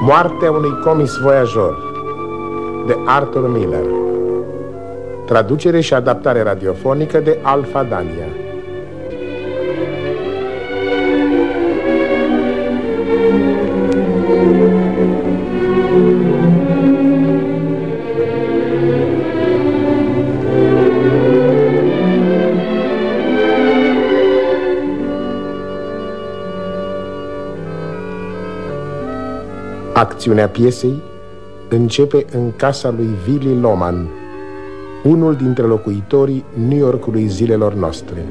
Moartea unui comis voiajor de Arthur Miller. Traducere și adaptare radiofonică de Alfa Dania. Acțiunea piesei începe în casa lui Willy Loman, unul dintre locuitorii New Yorkului zilelor noastre.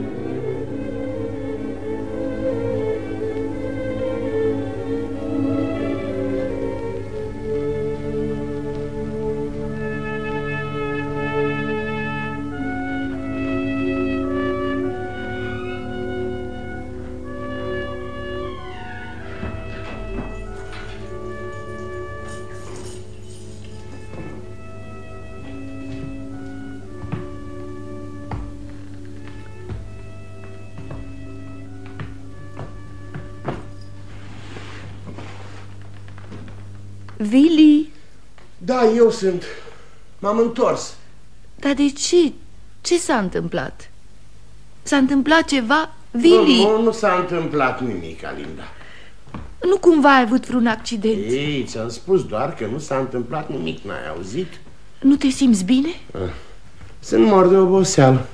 Willy? Da, eu sunt. M-am întors. Dar de ce? Ce s-a întâmplat? S-a întâmplat ceva? Willy? Nu s-a întâmplat nimic, Alinda. Nu cumva ai avut vreun accident? Ei, ți-am spus doar că nu s-a întâmplat nimic, n-ai auzit? Nu te simți bine? Sunt mort de oboseală.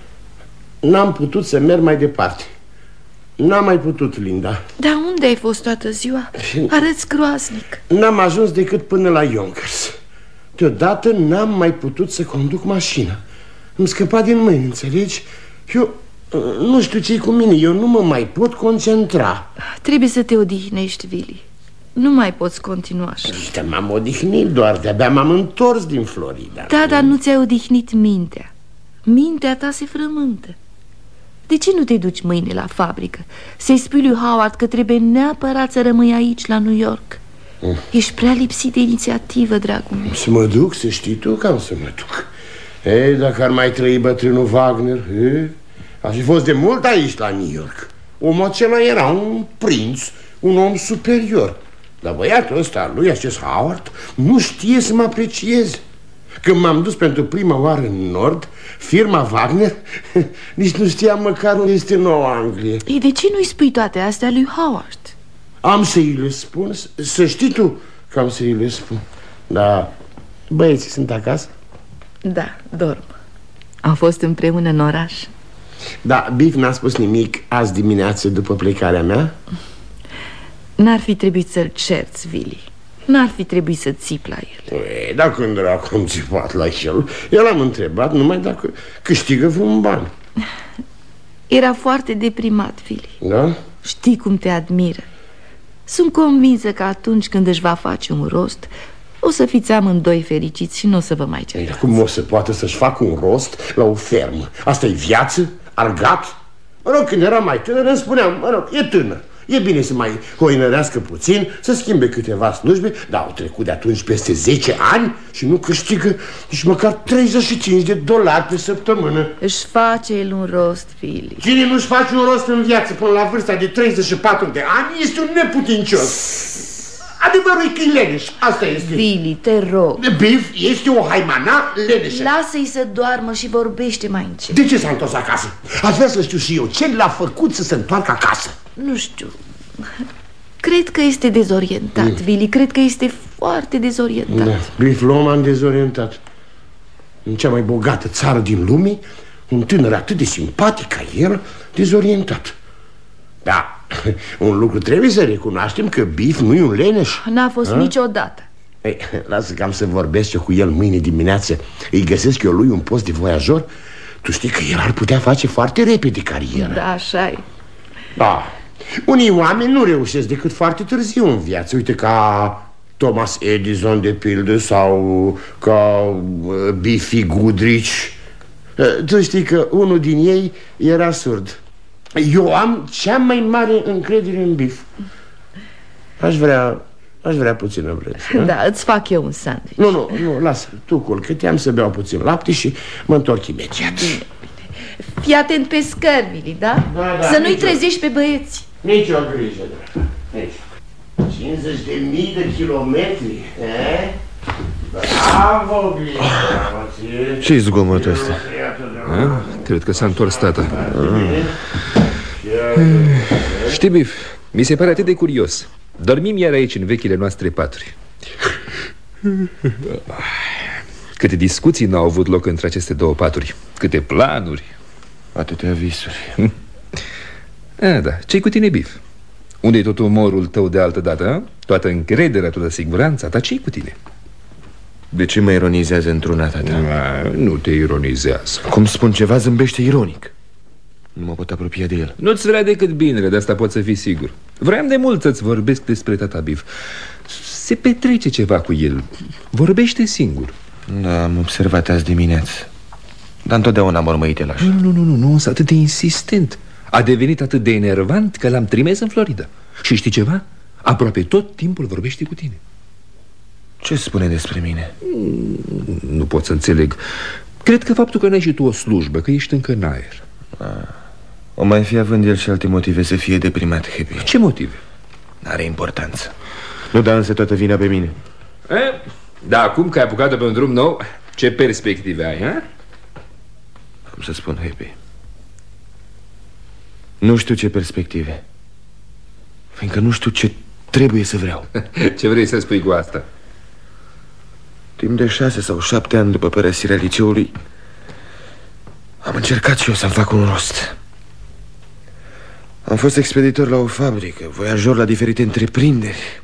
N-am putut să merg mai departe. N-am mai putut, Linda. Dar unde ai fost toată ziua? Arăți groaznic. N-am ajuns decât până la Yonkers. Deodată n-am mai putut să conduc mașina. Îmi scăpa din mâini, înțelegi? Eu nu știu ce-i cu mine. Eu nu mă mai pot concentra. Trebuie să te odihnești, Willy. Nu mai poți continua așa. Uite, m-am odihnit doar. De-abia m-am întors din Florida. Da, dar nu ți-ai odihnit mintea. Mintea ta se frământă. De ce nu te duci mâine la fabrică? Să-i spui lui Howard că trebuie neapărat să rămâi aici, la New York. Ești prea lipsit de inițiativă, dragul meu. Să mă duc, să știi tu că am să mă duc. Ei, dacă ar mai trăi bătrânul Wagner, ar fi fost de mult aici, la New York. Omul acela era un prinț, un om superior. Dar băiatul ăsta lui, acest Howard, nu știe să mă aprecieze. Când m-am dus pentru prima oară în Nord, firma Wagner nici nu știam măcar unde este Noua Anglie. Ei, de ce nu-i spui toate astea lui Howard? Am să-i le spun, să știi tu că am să-i le spun. Da, băieții sunt acasă? Da, dorm. Am fost împreună în oraș. Da, Biff n-a spus nimic azi dimineață după plecarea mea? N-ar fi trebuit să-l cerți, Willy. N-ar fi trebuit să țipi la el. Ei, dar când era am țipat la el, eu l-am întrebat numai dacă câștigă vreun ban. Era foarte deprimat, Willy. Da? Știi cum te admiră. Sunt convinsă că atunci când își va face un rost, o să fiți amândoi fericiți și nu o să vă mai certați. Cum o să poată să-și facă un rost la o fermă? Asta-i viață? Argat? Mă rog, când eram mai tânăr îmi spuneam, mă rog, e tânăr, e bine să mai hoinărească puțin, să schimbe câteva slujbe. Dar au trecut de atunci peste 10 ani și nu câștigă nici măcar $35 pe săptămână. Își face el un rost, Willy. Cine nu-și face un rost în viață până la vârsta de 34 de ani este un neputincios. Adevărul e că e leneș, asta este. Willy, te rog. Biff este o haimana leneșă. Lasă-i să doarmă și vorbește mai încet. De ce s-a întors acasă? Aș vrea să știu și eu ce l-a făcut să se întoarcă acasă. Nu știu. Cred că este dezorientat, Willy. Cred că este foarte dezorientat. Da, Biff Loman dezorientat. În cea mai bogată țară din lume, un tânăr atât de simpatic ca el, dezorientat. Da, un lucru trebuie să recunoaștem, că Biff nu e un leneș. N-a fost niciodată. Ei, lasă că am să vorbesc eu cu el mâine dimineață. Îi găsesc eu lui un post de voiajor. Tu știi că el ar putea face foarte repede carieră. Da, așa-i. Da, unii oameni nu reușesc decât foarte târziu în viață. Uite, ca Thomas Edison, de pildă, sau ca Biffy Goodrich. Tu știi că unul din ei era surd. Eu am cea mai mare încredere în Biff. Aș vrea puțină vreme. Da, îți fac eu un sandwich. Nu, lasă, tu culcă-te, am să beau puțin lapte și mă întorc imediat. Bine. Fii atent pe scări, Willy, da? Da, să nu-i trezești pe băieți. Nici o grijă, dragă. Nici. 50.000 de kilometri, eh? Bravo, bine! Ce-i zgomotul ăsta? Cred că s-a întors tata. Știi, Bif, mi se pare atât de curios. Dormim iar aici în vechile noastre paturi. Câte discuții n-au avut loc între aceste două paturi. Câte planuri. Atâtea visuri. Da, ce-i cu tine, Bif? Unde-i tot umorul tău de altă dată, a? Toată încrederea, toată siguranța ta, ce-i cu tine? De ce mă ironizează într-una, tata? Nu te ironizează. Cum spun ceva, zâmbește ironic. Nu mă pot apropia de el. Nu-ți vrea decât binele, de asta poți să fii sigur. Vreau de mult să-ți vorbesc despre tata Bif. Se petrece ceva cu el. Vorbește singur. Da, am observat azi dimineață. Dar întotdeauna am urmărit el așa. Nu, însă atât de insistent. A devenit atât de enervant că l-am trimis în Florida. Și știi ceva? Aproape tot timpul vorbește cu tine. Ce spune despre mine? Nu pot să înțeleg. Cred că faptul că n-ai și tu o slujbă, că ești încă în aer. O mai fi având el și alte motive să fie deprimat, Happy. Ce motive? N-are importanță. Nu da însă toată vina pe mine. Da, acum că ai apucat-o pe un drum nou, ce perspective ai, ha? Am să spun, Happy, nu știu ce perspective, fiindcă nu știu ce trebuie să vreau. Ce vrei să spui cu asta? Timp de 6 sau 7 ani după părăsirea liceului, am încercat și eu să-mi fac un rost. Am fost expeditor la o fabrică, voiajor la diferite întreprinderi.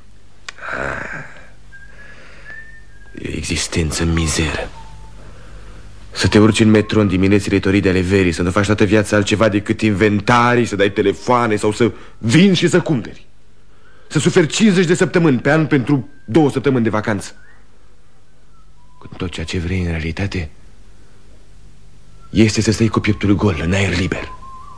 E o existență în mizeră. Să te urci în metro în diminețile toride ale verii, să nu faci toată viața altceva decât inventarii, să dai telefoane sau să vinzi și să cumperi. Să suferi 50 de săptămâni pe an pentru 2 săptămâni de vacanță. Când tot ceea ce vrei în realitate este să stai cu pieptul gol, în aer liber.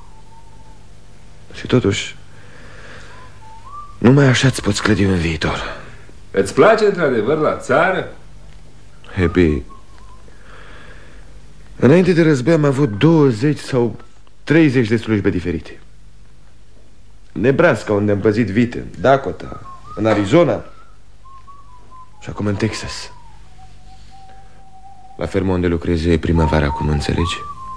Și totuși numai așa îți poți clădi un viitor. Îți place într-adevăr la țară? Happy, înainte de război am avut 20 sau 30 de slujbe diferite. În Nebraska, unde am păzit vite, în Dakota, în Arizona și acum în Texas. La fermă unde lucrez e primăvara acum, înțelegi?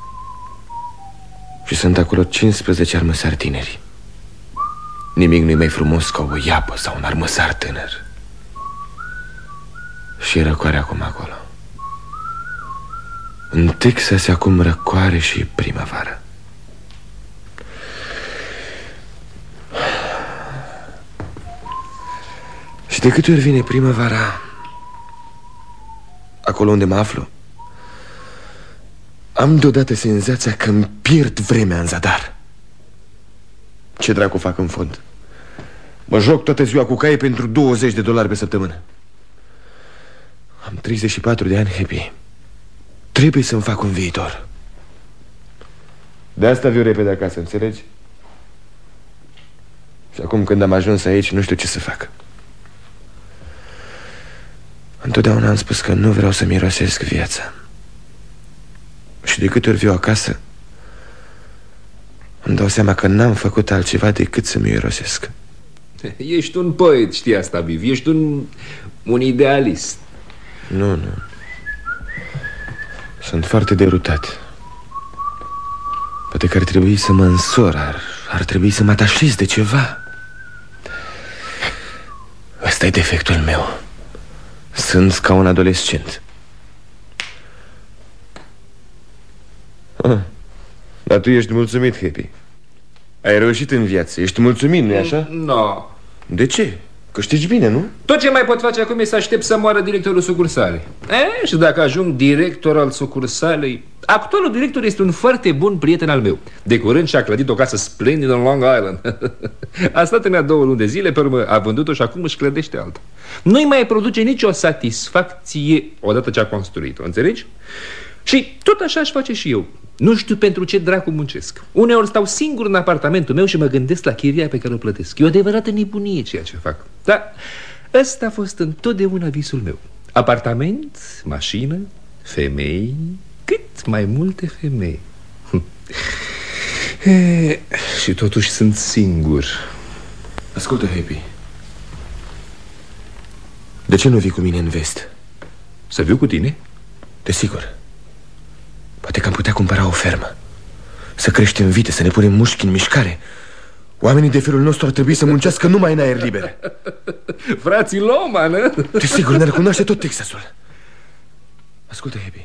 Și sunt acolo 15 armăsari tineri. Nimic nu-i mai frumos ca o iapă sau un armăsar tânăr. Și e răcoare acum acolo. În Texas acum răcoare și primăvară. Și de câte ori vine primăvara acolo unde mă aflu, am deodată senzația că îmi pierd vremea în zadar. Ce dracu fac în fond? Mă joc toată ziua cu caie pentru $20 pe săptămână. Am 34 de ani, Happy. Trebuie să-mi fac un viitor. De asta viu repede acasă, înțelegi? Și acum când am ajuns aici, nu știu ce să fac. Întotdeauna am spus că nu vreau să mirosesc viața. Și de câte ori viu acasă, îmi dau seama că n-am făcut altceva decât să mirosesc. Ești un poet, știi asta, Biv. Ești un idealist. Nu. Sunt foarte derutat. Poate că ar trebui să mă însor. Ar trebui să mă atașez de ceva. Ăsta e defectul meu. Sunt ca un adolescent. Dar tu ești mulțumit, Happy. Ai reușit în viață, ești mulțumit, nu-i așa? Nu. De ce? Câștigi bine, nu? Tot ce mai pot face acum e să aștept să moară directorul sucursalei. Și dacă ajung director al sucursalei... Actualul director este un foarte bun prieten al meu. De curând și-a clădit o casă splendidă în Long Island. A stat în ea 2 luni de zile, pe urmă a vândut-o și acum își clădește alta. Nu-i mai produce nicio satisfacție odată ce a construit-o, înțelegi? Și tot așa aș face și eu. Nu știu pentru ce dracu muncesc. Uneori stau singur în apartamentul meu și mă gândesc la chiria pe care o plătesc. E o adevărată nebunie ceea ce fac. Dar ăsta a fost întotdeauna visul meu. Apartament, mașină, femei, cât mai multe femei. Și totuși sunt singur. Ascultă, Happy, De ce nu vii cu mine în vest? Să viu cu tine? Desigur. Poate că am putea cumpăra o fermă, să creștem vite, să ne punem mușchi în mișcare. Oamenii de felul nostru ar trebui să muncească numai în aer liber. Frații Loman, nu? Desigur, ne recunoaște tot Texasul. Ascultă, Happy,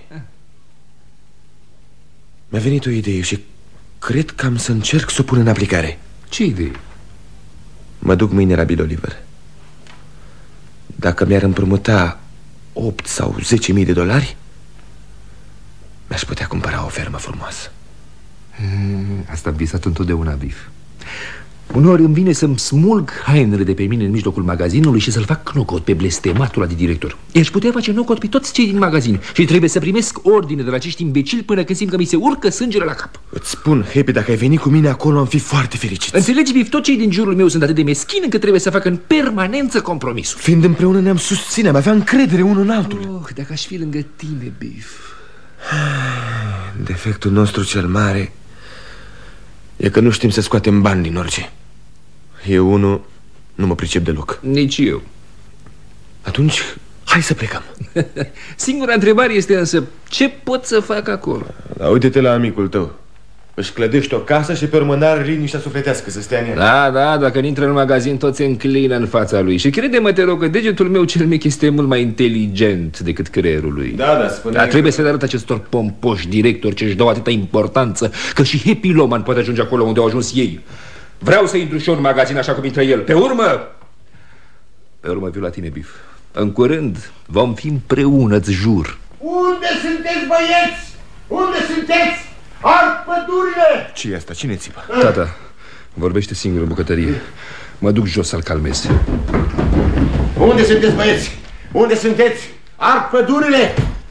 mi-a venit o idee și cred că am să încerc să o pun în aplicare. Ce idee? Mă duc mâine la Bill Oliver. Dacă mi-ar împrumuta 8 sau 10.000 de dolari, mi-aș putea cumpăra o fermă frumoasă. Asta am visat întotdeauna, Biff. Uneori îmi vine să-mi smulg hainele de pe mine în mijlocul magazinului și să-l fac knockout pe blestematul ăla de director. I-aș putea face knockout pe toți cei din magazin și trebuie să primesc ordine de la acești imbecili până când simt că mi se urcă sângele la cap. Îți spun, Happy, dacă ai venit cu mine acolo, am fi foarte fericit. Înțelegi, Biff, tot cei din jurul meu sunt atât de meschini încât trebuie să facă în permanență compromisuri. Fiind împreună ne-am susține, am avea încredere unul în altul. Dacă aș fi lângă tine, Biff. Defectul nostru cel mare e că nu știm să scoatem bani din orice. Eu, unul, nu mă pricep deloc. Nici eu. Atunci, hai să plecăm. Singura întrebare este însă, ce pot să fac acolo? Da, uite-te la amicul tău. Își clădește o casă și pe urmă n-are liniștea sufletească să stea în ea. Da, dacă intră în magazin, toți se înclină în fața lui. Și crede-mă, te rog, că degetul meu cel mic este mult mai inteligent decât creierul lui. Da, spune. Dar trebuie să le arăt acestor pompoși directori ce își dau atâta importanță, că și Happy Loman poate ajunge acolo unde au ajuns ei. Vreau să intru și eu în magazin așa cum intră el. Pe urmă viu la tine, Biff. În curând vom fi împreună, îți jur. Unde sunteți, băieți? Unde sunteți? Ard pădurile! Ce e asta? Cine țipă? Tata, vorbește singur în bucătărie. Mă duc jos să-l calmez. Unde sunteți, băieți? Unde sunteți? Ard pădurile!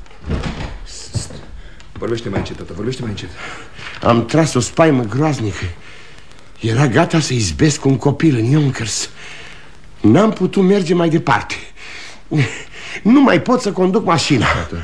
Vorbește mai încet, tata, vorbește mai încet. Am tras o spaimă groaznică. Era gata să izbesc un copil în Yonkers. N-am putut merge mai departe. Nu mai pot să conduc mașina. Tata.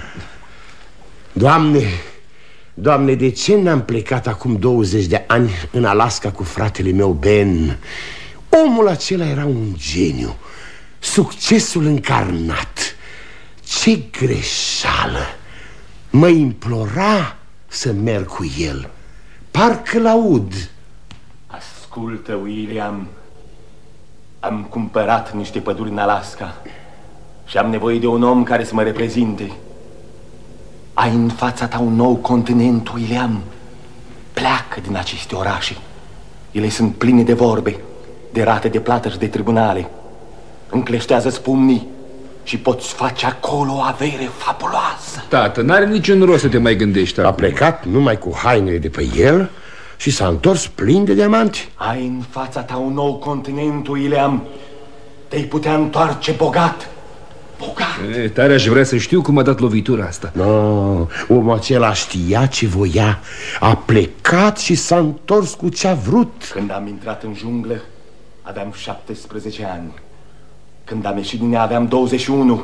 Doamne, de ce n-am plecat acum 20 de ani în Alaska cu fratele meu Ben? Omul acela era un geniu, succesul încarnat. Ce greșeală! Mă implora să merg cu el. Parcă-l aud. Ascultă, William. Am cumpărat niște păduri în Alaska și am nevoie de un om care să mă reprezinte. Ai în fața ta un nou continent, William. Pleacă din aceste orașe. Ele sunt pline de vorbe, de rate de plată și de tribunale. Încleștează-ți pumnii și poți face acolo o avere fabuloasă. Tată, n-are niciun rost să te mai gândești acum. A plecat numai cu hainele de pe el și s-a întors plin de diamanti. Ai în fața ta un nou continent, William. Te-ai putea întoarce bogat. Bogat. Tare aș vrea să știu cum a dat lovitura asta. No, omul acela știa ce voia. A plecat și s-a întors cu ce a vrut. Când am intrat în junglă, aveam 17 ani. Când am ieșit din ea, aveam 21.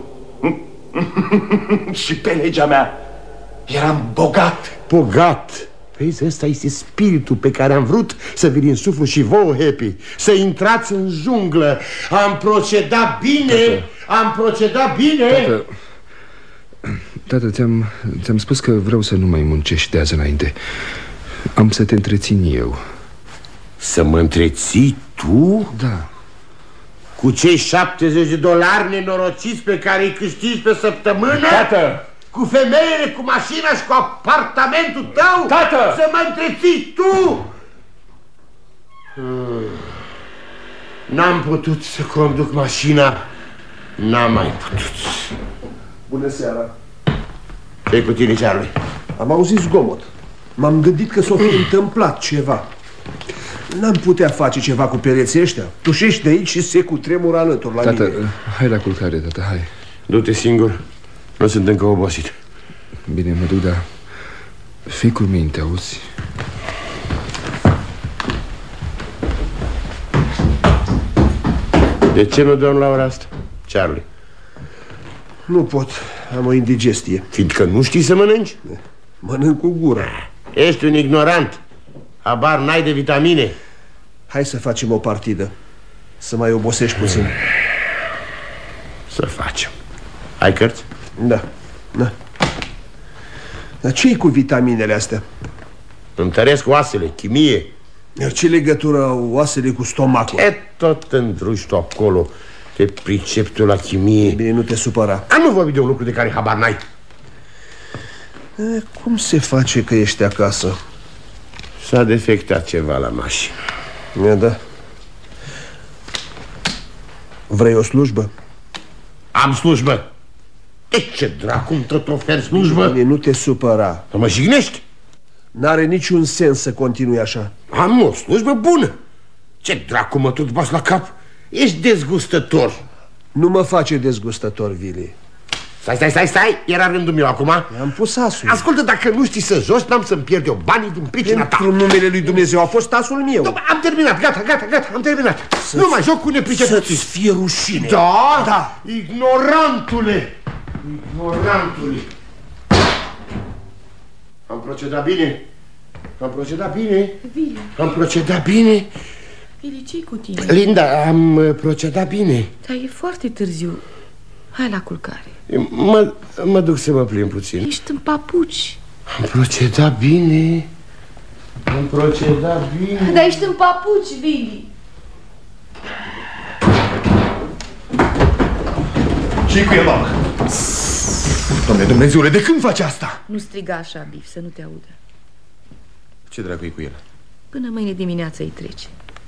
Și pe legea mea eram bogat. Bogat. Vezi, ăsta este spiritul pe care am vrut să vi-l insuflu și vouă, Happy. Să intrați în junglă. Am procedat bine. Tată. Am procedat bine. Tată, ți-am spus că vreau să nu mai muncești de azi înainte. Am să te întrețin eu. Să mă întreții tu? Da. Cu cei $70 nenorociți pe care îi câștigi pe săptămână? Tată! Cu femeile, cu mașina și cu apartamentul tău? Tată! Să mă întreții tu? N-am putut să conduc mașina. N-am mai putut. Bună seara. Ce-i cu tine, Charlie? Am auzit zgomot. M-am gândit că s-o fi întâmplat ceva. N-am putea face ceva cu pereții ăștia. Tușești de aici și se cutremură alături la mine. Hai la culcare, tată, hai. Du-te singur. Nu sunt încă obosit. Bine, mă duc, dar fii cu minte, auzi? De ce nu dorm la ora asta, Charlie? Nu pot, am o indigestie. Fiindcă nu știi să mănânci? Mănânc cu gura. Ești un ignorant. Habar n-ai de vitamine. Hai să facem o partidă. Să mai obosești puțin. Să facem. Ai cărți? Da. Dar ce-i cu vitaminele astea? Întăresc oasele, chimie. Iar ce legătură au oasele cu stomacul? E tot îndruși tu acolo. Te pricepi tu la chimie. Bine, nu te supăra. Am nu vorbit de un lucru de care habar n-ai. Cum se face că ești acasă? S-a defectat ceva la mașină. Da. Vrei o slujbă? Am slujbă. De ce dracu îmi tot oferi slujbă? Bine, nu te supăra. Să mă jignești? N-are niciun sens să continui așa. Am o slujbă bună. Ce dracu mă tot bați la cap? Ești dezgustător. Nu mă face dezgustător, Vili. Stai, era rândul meu acum. I-am pus asul. Ascultă, dacă nu știi să joci, n-am să-mi pierd eu banii din pricina ta. Pentru numele lui Dumnezeu, a fost asul meu. Am terminat, gata, am terminat. Nu mai joc cu nepricepuții. Să-ți fie rușine. Da? Ignorantule. Am procedat bine? Vili. Am procedat bine? Vili, ce-i cu tine? Linda, am procedat bine. Dar e foarte târziu. Hai la culcare. Mă duc să mă plimb puțin. Ești în papuci. Am procedat bine. Dar ești în papuci, Vili. Ce-i cu el, mamă? Doamne Dumnezeule, de când faci asta? Nu striga așa, Bif, să nu te audă. Ce dracu-i cu el? Până mâine dimineață îi trece.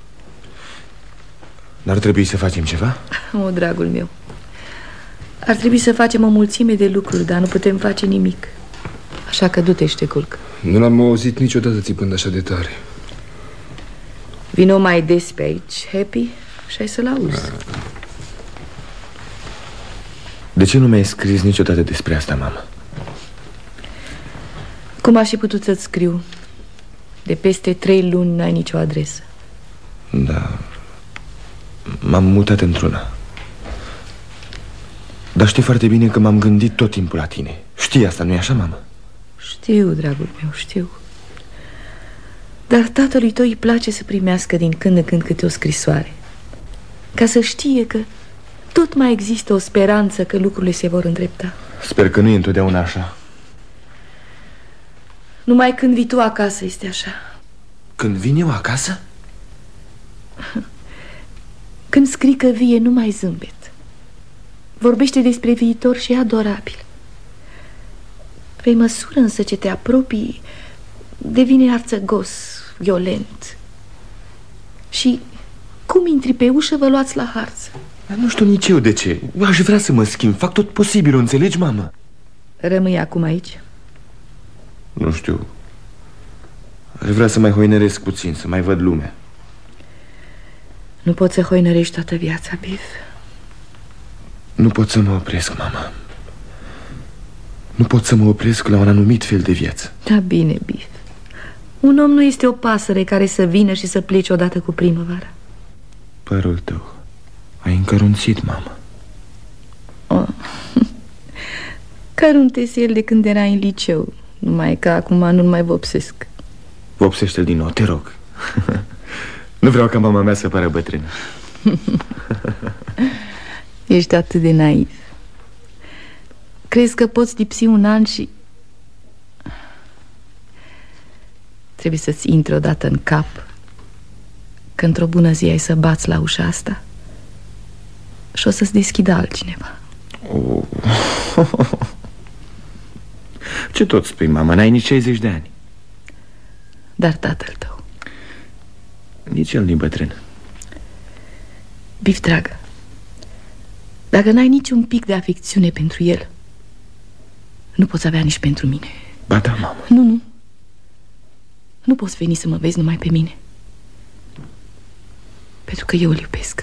N-ar trebui să facem ceva? O, dragul meu, ar trebui să facem o mulțime de lucruri, dar nu putem face nimic. Așa că du-te și te culcă. Nu l-am auzit niciodată țipând așa de tare. Vino mai des pe aici, Happy, și ai să-l auzi. De ce nu mi-ai scris niciodată despre asta, mamă? Cum aș fi putut să-ți scriu? De peste 3 luni n-ai nicio adresă. Da. M-am mutat într-una. Dar știi foarte bine că m-am gândit tot timpul la tine. Știi asta, nu-i așa, mamă? Știu, dragul meu, știu. Dar tatălui tău îi place să primească din când în când câte o scrisoare, ca să știe că tot mai există o speranță că lucrurile se vor îndrepta. Sper că nu e întotdeauna așa. Numai când vii tu acasă este așa. Când vin eu acasă? Când scrii că vie, nu mai zâmbet. Vorbește despre viitor și e adorabil. Pe măsură însă ce te apropii, devine arțăgos, violent. Și cum intri pe ușă, vă luați la harță. Dar nu știu nici eu de ce. Aș vrea să mă schimb, fac tot posibilul, înțelegi, mamă? Rămâi acum aici? Nu știu. Aș vrea să mai hoinăresc puțin, să mai văd lumea. Nu poți să hoinărești toată viața, Biff. Nu pot să mă opresc, mama. Nu pot să mă opresc la un anumit fel de viață. Da, bine, Biff. Un om nu este o pasăre care să vină și să plece odată cu primăvara. Părul tău ai încărunțit, mamă. Oh. Căruntese el de când era în liceu. Numai că acum nu mai vopsesc. Vopsește-l din nou, te rog. Nu vreau ca mama mea să pară bătrână. Ești atât de naiv. Crezi că poți lipsi un an și... Trebuie să-ți intre odată în cap că într-o bună zi ai să bați la ușa asta și o să-ți deschidă altcineva. Oh. Ce tot spui, mama? N-ai nici 60 de ani. Dar tatăl tău, nici el nu-i bătrân. Biff, dragă, dacă n-ai niciun pic de afecțiune pentru el, nu poți avea nici pentru mine. Ba da, mamă. Nu. Nu poți veni să mă vezi numai pe mine, pentru că eu îl iubesc.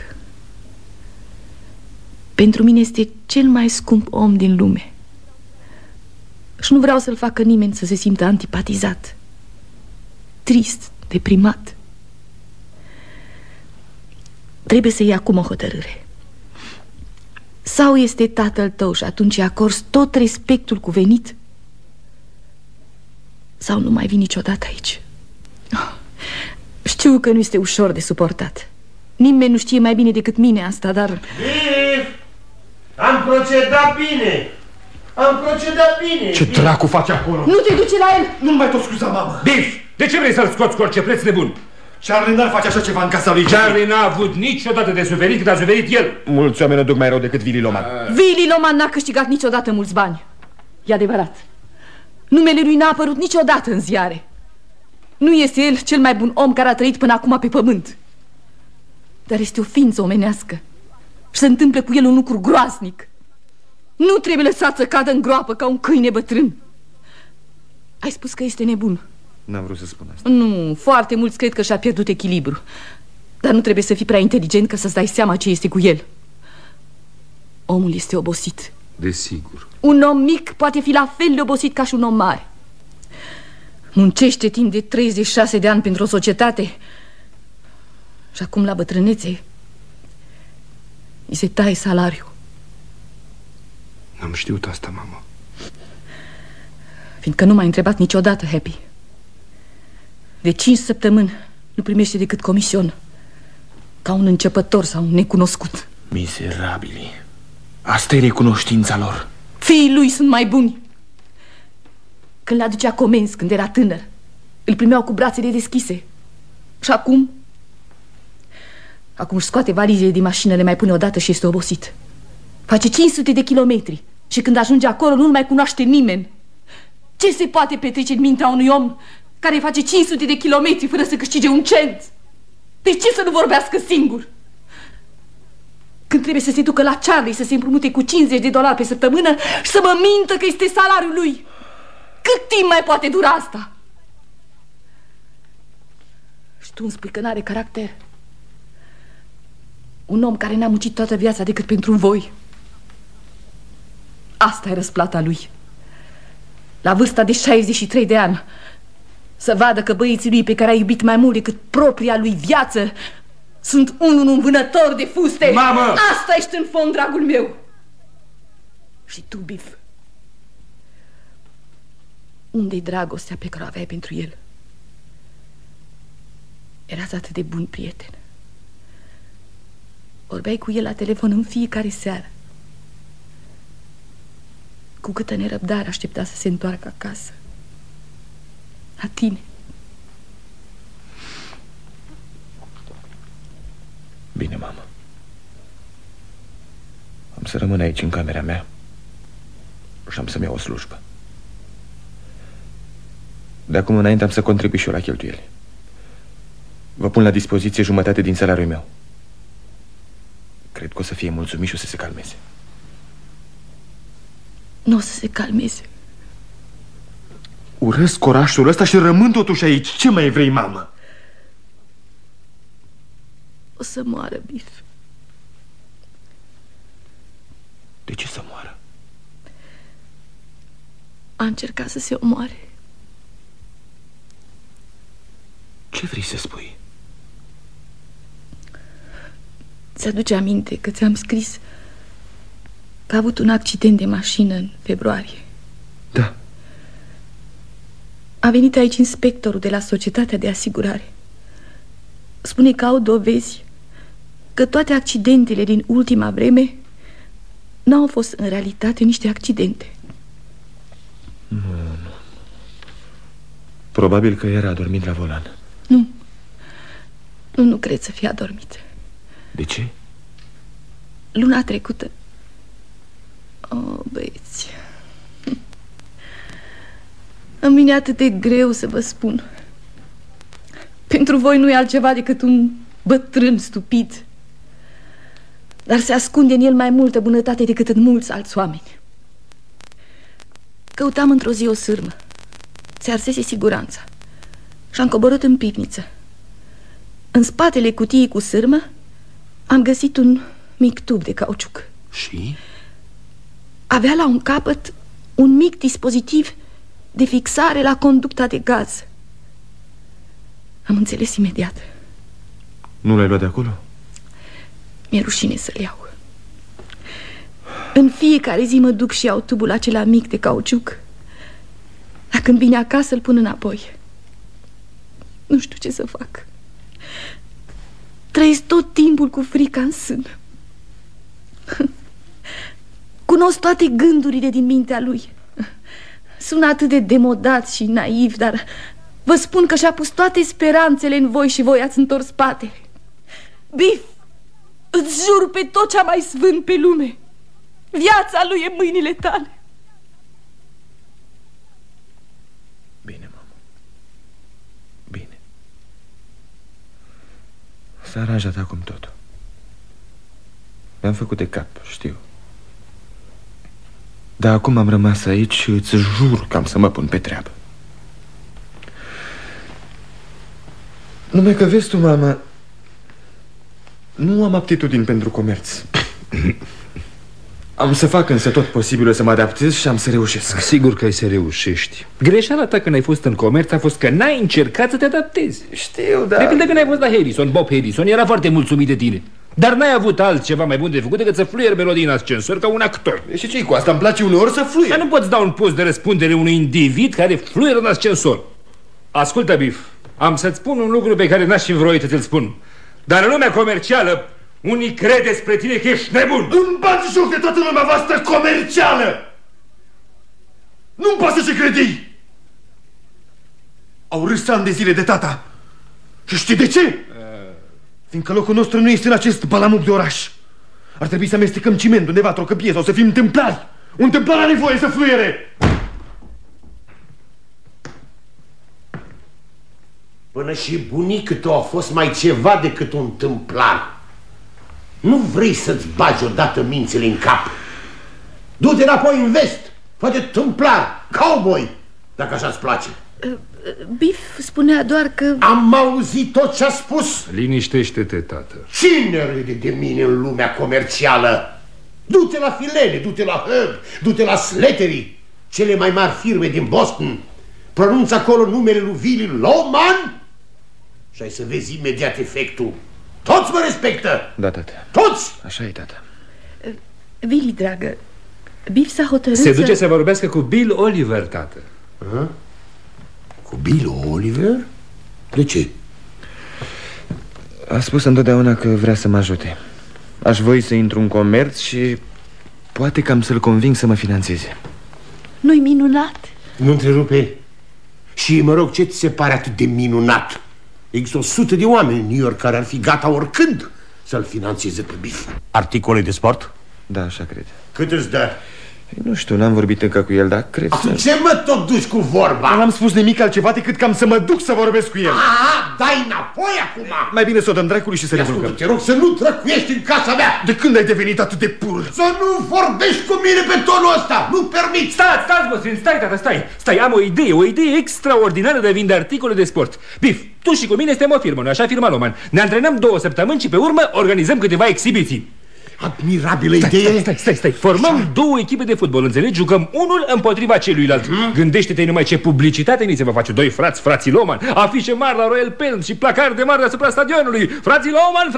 Pentru mine este cel mai scump om din lume și nu vreau să-l facă nimeni să se simtă antipatizat, trist, deprimat. Trebuie să iei acum o hotărâre. Sau este tatăl tău și atunci îi acorzi tot respectul cuvenit, sau nu mai vii niciodată aici. Știu că nu este ușor de suportat. Nimeni nu știe mai bine decât mine asta, dar... Am procedat bine. Am procedat bine. Ce dracu faci acolo? Nu te duce la el! Nu mai tot scuza, mamă. Biff, de ce vrei să-l scoți cu orice preț nebun? Charlie n-ar face așa ceva în casa lui. Charlie n-a avut niciodată de suferit cât a suferit el. Mulți oameni o duc mai rău decât Willy Loman. Willy Loman n-a câștigat niciodată mulți bani. E adevărat. Numele lui n-a apărut niciodată în ziare. Nu este el cel mai bun om care a trăit până acum pe pământ. Dar este o ființă omenească și se întâmplă cu el un lucru groaznic. Nu trebuie lăsat să cadă în groapă ca un câine bătrân. Ai spus că este nebun. N-am vrut să spun asta. Nu, foarte mulți cred că și-a pierdut echilibru. Dar nu trebuie să fii prea inteligent ca să-ți dai seama ce este cu el. Omul este obosit. Desigur. Un om mic poate fi la fel de obosit ca și un om mare. Muncește timp de 36 de ani pentru o societate și acum la bătrânețe îi se taie salariul. N-am știut asta, mamă. Fiindcă nu m-ai întrebat niciodată, Happy. De 5 săptămâni nu primește decât comision. Ca un începător sau un necunoscut. Miserabili. Asta e recunoștința lor. Fiii lui sunt mai buni. Când le aducea comenzi când era tânăr, îl primeau cu brațele deschise. Și acum își scoate valizele din mașină, le mai pune odată și este obosit. Face 500 de kilometri și când ajunge acolo nu-l mai cunoaște nimeni. Ce se poate petrece în mintea unui om care face 500 de kilometri fără să câștige un cent? De ce să nu vorbească singur? Când trebuie să se ducă la Charlie să se împrumute cu $50 pe săptămână și să mă mintă că este salariul lui. Cât timp mai poate dura asta? Și tu îmi spui că n-are caracter? Un om care n-a muncit toată viața decât pentru voi. Asta e răsplata lui. La vârsta de 63 de ani să vadă că băieții lui pe care a iubit mai mult decât propria lui viață sunt un vânător de fuste. Mamă! Asta ești în fond, dragul meu. Și tu, Biff, unde-i dragostea pe care o aveai pentru el? Erați atât de bun prieten. Vorbeai cu el la telefon în fiecare seară. Cu câtă nerăbdare aștepta să se întoarcă acasă. La tine. Bine, mamă. Am să rămân aici în camera mea și am să-mi iau o slujbă. De acum înainte am să contribui și eu la cheltuieli. Vă pun la dispoziție jumătate din salariul meu. Cred că o să fie mulțumit și o să se calmeze. Nu o să se calmeze. Urăsc orașul ăsta și rămân totuși aici. Ce mai vrei, mamă? O să moară, Biff. De ce să moară? A încercat să se omoare. Ce vrei să spui? Ți-aduce aminte că ți-am scris că a avut un accident de mașină în februarie? Da. A venit aici inspectorul de la Societatea de Asigurare. Spune că au dovezi că toate accidentele din ultima vreme n-au fost în realitate niște accidente. Nu. Probabil că era adormit la volan. Nu cred să fie adormit. De ce? Luna trecută. Oh, băieți, îmi vine atât de greu să vă spun. Pentru voi nu e altceva decât un bătrân stupid, dar se ascunde în el mai multă bunătate decât în mulți alți oameni. Căutam într-o zi o sârmă. Se arsese siguranța și am coborât în pivniță. În spatele cutiei cu sârmă am găsit un mic tub de cauciuc. Și? Avea la un capăt un mic dispozitiv de fixare la conducta de gaz. Am înțeles imediat. Nu l-ai luat de acolo? Mi-e rușine să-l iau. În fiecare zi mă duc și iau tubul acela mic de cauciuc. Dar când vine acasă îl pun înapoi. Nu știu ce să fac. Trăiesc tot timpul cu frica în sân. Cunosc toate gândurile din mintea lui. Sună atât de demodat și naiv, dar vă spun că și-a pus toate speranțele în voi și voi ați întors spate. Biff, îți jur pe tot ce-a mai sfânt pe lume, viața lui e în mâinile tale. Bine, mamă. Bine. S-a aranjat acum totul. Mi-am făcut de cap, știu. Dar acum am rămas aici și îți jur că am să mă pun pe treabă. Numai că vezi tu, mama, nu am aptitudini pentru comerț. Am să fac însă tot posibilul să mă adaptez și am să reușesc. Sigur că ai să reușești. Greșeala ta când ai fost în comerț a fost că n-ai încercat să te adaptezi. Știu, dar... De pildă când ai fost la Harrison, Bob Harrison era foarte mulțumit de tine. Dar n-ai avut altceva mai bun de făcut decât să fluieri melodii în ascensor ca un actor. Și ce-i cu asta? Îmi place uneori să fluier. Dar nu poți da un post de răspundere unui individ care fluieră în ascensor. Ascultă, Biff, am să-ți spun un lucru pe care n-aș fi vroit să ți-l spun. Dar în lumea comercială, unii crede despre tine că ești nebun. Îmi bați joc de toată lumea voastră comercială. Nu-mi pasă ce credi. Au râs ani de zile de tata. Și știi de ce? Fiindcă locul nostru nu este în acest balamuc de oraș. Ar trebui să amestecăm ciment undeva într-o căpie sau să fim templari. Un templar are nevoie să fluiere. Până și bunicul tău a fost mai ceva decât un templar. Nu vrei să-ți bagi odată mințile în cap. Du-te înapoi în vest. Fă-te templar, cowboy, dacă așa-ți place. Biff spunea doar că... Am auzit tot ce-a spus. Liniștește-te, tată. Cine râde de mine în lumea comercială? Du-te la Filene, du-te la Herb, du-te la Slattery, cele mai mari firme din Boston. Pronunță acolo numele lui Willie Loman și ai să vezi imediat efectul. Toți mă respectă. Da, tată. Toți. Așa e, tată. Willie, dragă, Biff s-a hotărât Se duce să vorbească cu Bill Oliver, tată. Cu Bill Oliver? De ce? A spus întotdeauna că vrea să mă ajute. Aș voi să intru în comerț și poate că am să-l conving să mă finanțeze. Nu-i minunat? Nu întrerupe. Și mă rog, ce ți se pare atât de minunat? Există 100 de oameni în New York care ar fi gata oricând să-l finanțeze pe Biff. Articole de sport? Da, așa cred. Cât îți dă? Nu știu, n-am vorbit încă cu el, dar cred Acum să... ce mă tot duci cu vorba? Nu am spus nimic altceva decât că am să mă duc să vorbesc cu el. Dai înapoi acum. Mai bine să o dăm dracului și să ne Ascultă, te rog să nu trăcuiești în casa mea. De când ai devenit atât de pur? Să nu vorbești cu mine pe tonul ăsta. Nu permit. Stați, Boston, stai, tată, stai, am o idee extraordinară de a vinde articole de sport. Biff, tu și cu mine suntem o firmă, nu așa, firma Loman. Ne antrenăm 2 săptămâni și pe urmă organizăm câteva exhibiții. Admirabilă idee. Stai. Formăm 2 echipe de fotbal, înțelegi? Jucăm unul împotriva celuilalt. Gândește-te numai ce publicitate ni se va face. 2 frații Loman, afișe mari la Royal Pen și placare de mari deasupra stadionului. Frații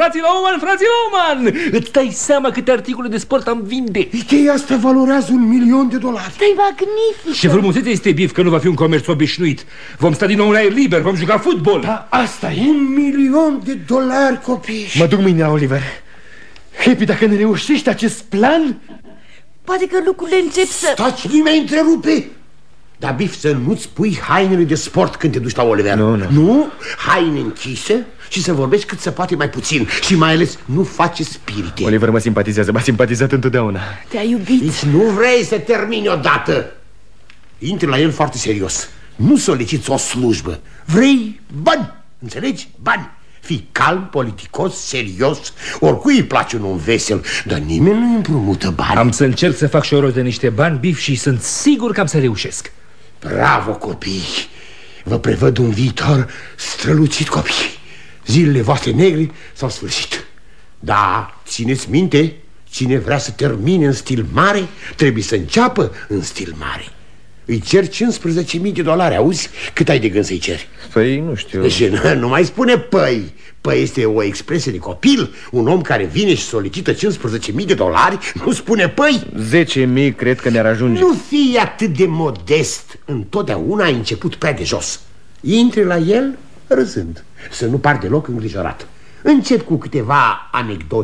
Loman. Îți dai seama câte articole de sport am vinde? Ideea asta valorează $1.000.000. Stai, magnific. Ce frumusețe este, Biff, că nu va fi un comerț obișnuit. Vom sta din nou în aer liber, vom juca fotbal. Da, asta e. $1.000.000, copii. Mă duc mâine la Oliver. Happy, dacă ne reușești acest plan... Poate că lucrurile încep să... Taci, nimeni întrerupe. Dar, Biff, să nu-ți pui hainele de sport când te duci la Oliver. Nu? Haine închise și să vorbești cât se poate mai puțin. Și mai ales nu face spirite. Oliver mă simpatizează, m-a simpatizat întotdeauna. Te-a iubit. Deci nu vrei să termini odată. Intri la el foarte serios. Nu soliciți o slujbă. Vrei bani, înțelegi? Bani. Fii calm, politicos, serios. Oricui îi place un om vesel, dar nimeni nu împrumută bani. Am să încerc să fac și o rost de niște bani, Biff, și sunt sigur că am să reușesc. Bravo, copii. Vă prevăd un viitor strălucit, copii. Zilele voastre negre s-au sfârșit. Da, țineți minte, cine vrea să termine în stil mare trebuie să înceapă în stil mare. Îi cer $15.000, auzi? Cât ai de gând să-i ceri? Păi, nu știu. Deci nu mai spune păi. Păi este o expresie de copil. Un om care vine și solicită $15.000, nu spune păi. 10.000 cred că ne-ar ajunge. Nu fii atât de modest. Întotdeauna ai început prea de jos. Intri la el râzând, să nu pari deloc îngrijorat. Încep cu câteva anecdote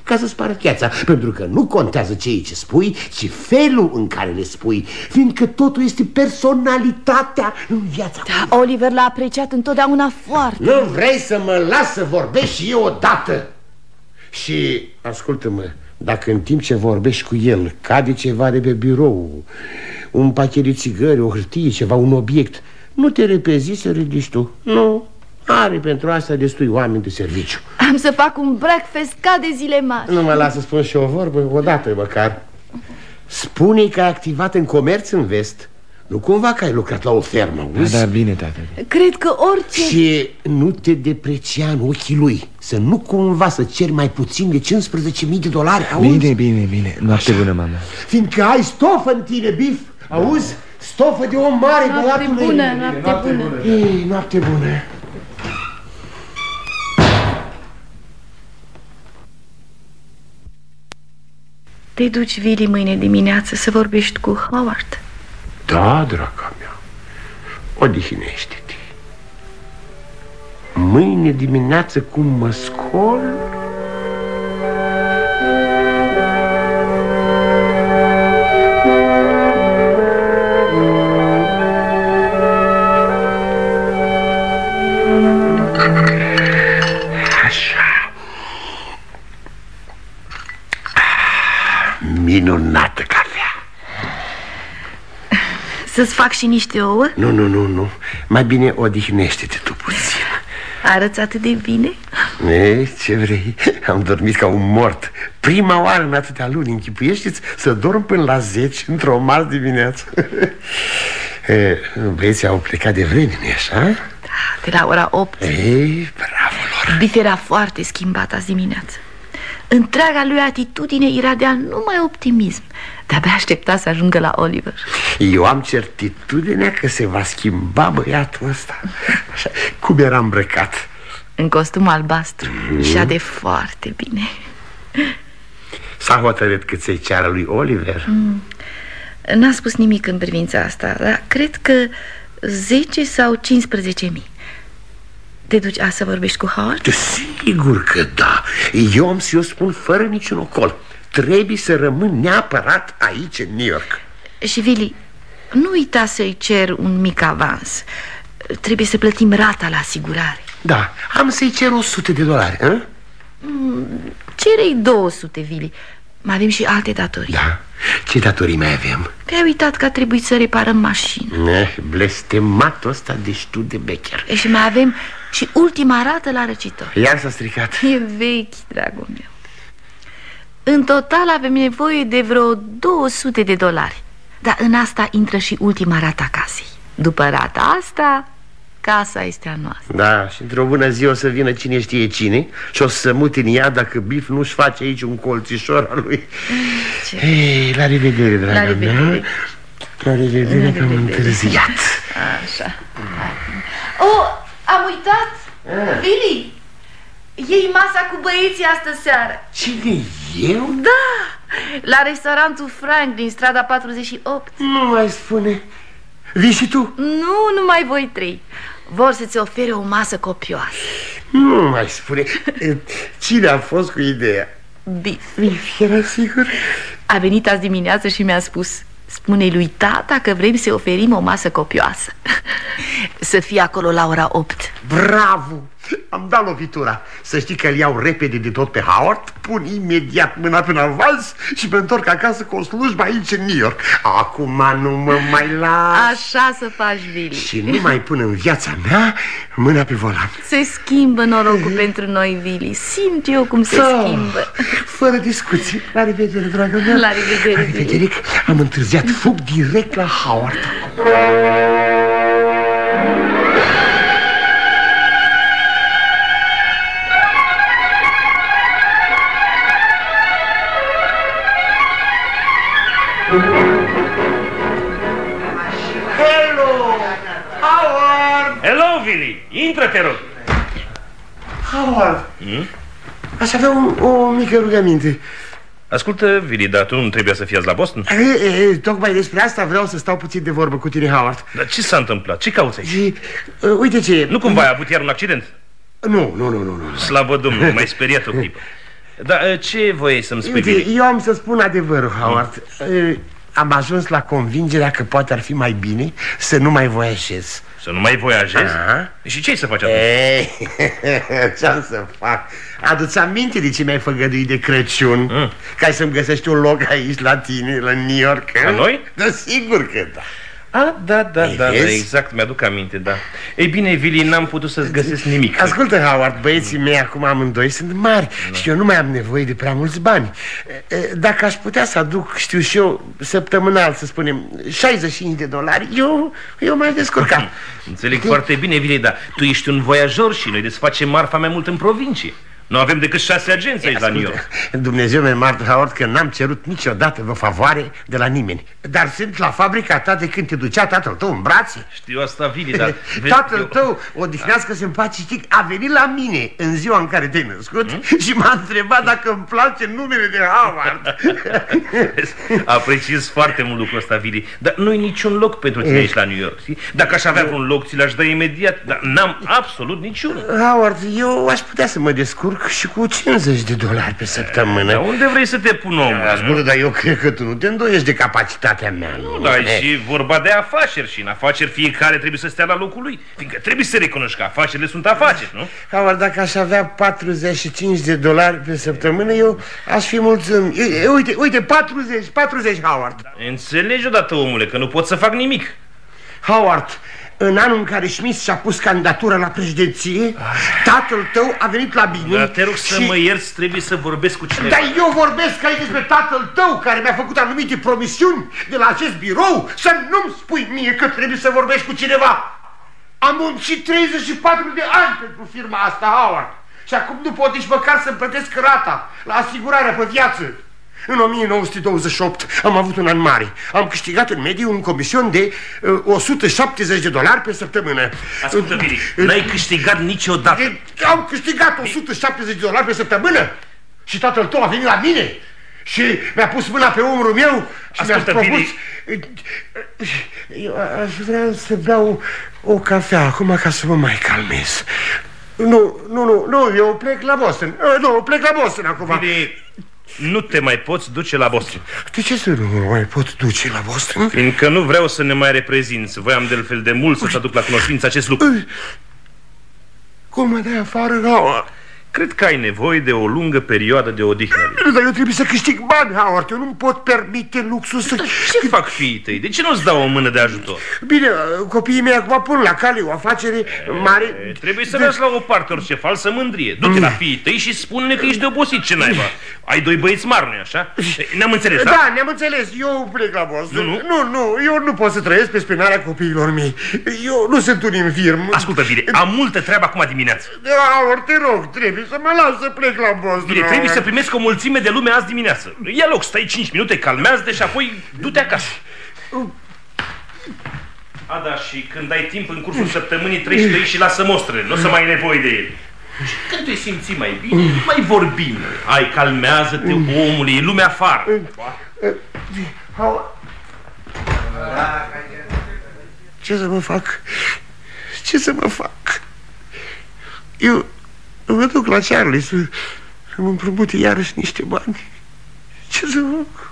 ca să spară cheața. Pentru că nu contează ce spui, ci felul în care le spui, fiindcă totul este personalitatea în viața da, Oliver l-a apreciat întotdeauna foarte. Nu vrei să mă las să vorbesc și eu odată? Și ascultă-mă, dacă în timp ce vorbești cu el cade ceva de pe birou, un pachet de țigări, o hârtie, ceva, un obiect, nu te repezi să ridici tu. Nu, are pentru asta destui oameni de serviciu. Am să fac un breakfast ca de zile mari. Nu mă las să spun și o vorbă, odată măcar. Spune că ai activat în comerț în vest. Nu cumva că ai lucrat la o fermă, auzi? Da, bine, tată. Cred că orice... Și nu te deprecia în ochii lui. Să nu cumva să ceri mai puțin de $15.000, auzi? Bine, noapte bună, mama. Fiindcă ai stofă în tine, Bif, auzi? Stofă de om mare, băiatule. Noapte bună. Ei, noapte bună. Te duci, Willy, mâine dimineață să vorbești cu Howard? Da, draga mea, odihnește-te. Mâine dimineață cum mă scol, minunată cafea. Să-ți fac și niște ouă? Nu, mai bine odihnește-te tu puțin. Arăți atât de bine? Ei, ce vrei? Am dormit ca un mort. Prima oară în atâtea luni. Închipuiește-ți să dorm până la 10 într-o marți dimineață. Băieții au plecat de vreme, nu-i așa? Da, de la ora 8. Ei, bravo lor. Biff era foarte schimbat azi dimineață. Întreaga lui atitudine era de numai optimism. De-abia aștepta să ajungă la Oliver. Eu am certitudinea că se va schimba băiatul ăsta. Așa, cum era îmbrăcat? În costum albastru. Și de foarte bine. S-a hotărât cât să-i ceară lui Oliver? N-a spus nimic în privința asta, dar cred că 10 sau 15.000. Te duci azi să vorbești cu Howard? Sigur că da. Eu am să-i spun fără niciun ocol. Trebuie să rămân neapărat aici, în New York. Și, Willy, nu uita să-i cer un mic avans. Trebuie să plătim rata la asigurare. Da, am să-i cer $100, a? Cere-i 200, Willy. Mai avem și alte datorii. Da? Ce datorii mai avem? Te-ai uitat că a trebuit să reparăm mașină. Blestematul ăsta de știu de becher. Și mai avem și ultima rată la răcitor. Iar s-a stricat. E vechi, dragul meu. În total avem nevoie de vreo $200. Dar în asta intră și ultima rată a casei. După rata asta, casa este a noastră. Da, și într-o bună zi o să vină cine știe cine și o să mute în ea dacă Biff nu-și face aici un colțișor al lui. Ei, la revedere, dragă mea. La revedere, că am întârziat. Așa. Oh, am uitat. Willy, iei masa cu băieții astă seară. Cine, eu? Da, la restaurantul Frank din strada 48. Nu mai spune. Vii și tu? Nu, numai voi trei. Vor să-ți ofere o masă copioasă. Nu mai spune. Cine a fost cu ideea? Biff. Era sigur? A venit azi dimineață și mi-a spus: spune-i lui tata că vrem să oferim o masă copioasă. Să fie acolo la ora 8. Bravo! Am dat lovitura. Să știi că îl iau repede de tot pe Howard, pun imediat mâna până în vals și mă întorc acasă cu o slujbă aici în New York. Acum nu mă mai las. Așa să faci, Willy. Și nu mai pun în viața mea mâna pe volan. Se schimbă norocul pentru noi, Willy. Simt eu cum se schimbă. Fără discuții. La revedere, dragă mea. La revedere, La revedere. Am întârziat. Fug direct la Howard. Hello! Howard! Hello, Willy! Intră, te rog! Howard! Aș avea o mică rugăminte. Ascultă, Willy, dar tu nu trebuia să fii azi la Boston? Tocmai despre asta vreau să stau puțin de vorbă cu tine, Howard. Dar ce s-a întâmplat? Ce cauți aici? Uite ce... Nu cumva ai avut iar un accident? Nu. Slavă Domnului, m-ai speriat o clipă. Dar ce voiai să-mi spui? Eu am să spun adevărul, Howard. Am ajuns la convingerea că poate ar fi mai bine să nu mai voiajez. Să nu mai voiajezi? Și ce-ai să faci atunci? Ce-am să fac? Adu-ți aminte de ce mi-ai făgăduit de Crăciun? Ca să-mi găsești un loc aici la tine, la New York. La noi? Da, sigur că da. Da, exact, mi-aduc aminte, da. Ei bine, Vili, n-am putut să-ți găsesc nimic. Ascultă, Howard, băieții mei acum amândoi sunt mari și eu nu mai am nevoie de prea mulți bani. Dacă aș putea să aduc, știu și eu, săptămânal, să spunem, $65, eu m-aș descurca. Înțeleg foarte bine, Vili, dar tu ești un voiajor și noi desfacem marfa mai mult în provincie. Nu avem decât 6 agenți aici la New York. Dumnezeu meu, Marta Howard, că n-am cerut niciodată vă favoare de la nimeni. Dar sunt la fabrica ta de când te ducea tatăl tău în brațe. Știu asta, Vili, dar... Tatăl tău, odihnească-se în pace, știi, a venit la mine în ziua în care te-ai născut și m-a întrebat dacă îmi place numele de Howard. Apreciez foarte mult lucrul ăsta, Vili, dar nu-i niciun loc pentru tine aici la New York, știi? Dacă aș avea vreun loc, ți l-aș da imediat, dar n-am absolut niciunul. Howard, eu aș putea să mă descurc și cu $50 pe săptămână. Dar unde vrei să te pun, omul? Ascultă, dar eu cred că tu nu te îndoiești de capacitatea mea. Nu, dar e și vorba de afaceri și în afaceri fiecare trebuie să stea la locul lui. Fiindcă trebuie să recunoști că afacerile sunt afaceri, nu? Howard, dacă aș avea $45 pe săptămână, eu aș fi mulțumit. Uite, 40, Howard. Înțelegi odată, omule, că nu pot să fac nimic. Howard, în anul în care Schmidt și-a pus candidatura la președinție, tatăl tău a venit la bine. Dar te rog să mă ierți, trebuie să vorbesc cu cineva. Dar eu vorbesc aici despre tatăl tău, care mi-a făcut anumite promisiuni de la acest birou. Să nu-mi spui mie că trebuie să vorbești cu cineva. Am muncit 34 de ani pentru firma asta, Howard. Și acum nu pot nici măcar să-mi plătesc rata la asigurarea pe viață. În 1928 am avut un an mare. Am câștigat în medie un comision de $170 pe săptămână. Ascultă, Vili, n-ai câștigat niciodată. Am câștigat $170 pe săptămână. Și tatăl tău a venit la mine și mi-a pus mâna pe umărul meu și mi-a propus... Eu aș vrea să beau o cafea acum ca să mă mai calmez. Nu, eu plec la Boston. Plec la Boston acum. Vili, nu te mai poți duce la Boston. De ce să nu mă mai pot duce la Boston? Fiindcă nu vreau să ne mai reprezinți. Voiam de altfel de mult să-ți aduc la cunoștință acest lucru. Cum mă dai afară? Cred că ai nevoie de o lungă perioadă de odihnă. Dar eu trebuie să câștig bani, Howard. Eu nu-mi pot permite luxul să... Ce fac fiii tăi? De ce nu-ți dau o mână de ajutor? Bine, copiii mei acum pun la cale o afacere mare... Trebuie să lași la o parte orice falsă mândrie. Du-te la fiii tăi și spune-ne că ești de obosit, ce naiba. Ai 2 băieți mari, nu-i așa? Ne-am înțeles, da? Da, ne-am înțeles. Eu plec la Boston. Nu, eu nu pot să trăiesc pe spinarea copiilor mei. Eu nu sunt un infirm. Ascultă, Vili, am multă treabă acum dimineață. Howard, te rog, trebuie să mă las să plec la Boston. Bine, trebuie să primesc o mulțime de lume azi dimineață. Ia loc, stai 5 minute, calmează-te și apoi du-te acasă. Da, și când ai timp în cursul săptămânii, treci pe aici și lasă mostrele. Nu o să mai ai nevoie de ele. Și când te simți mai bine, mai vorbim. Hai, calmează-te, omule, e lumea afară. Ce să mă fac? Ce să mă fac? Eu mă duc la Charlie să-mi împrumute iarăși niște bani. Ce să fac?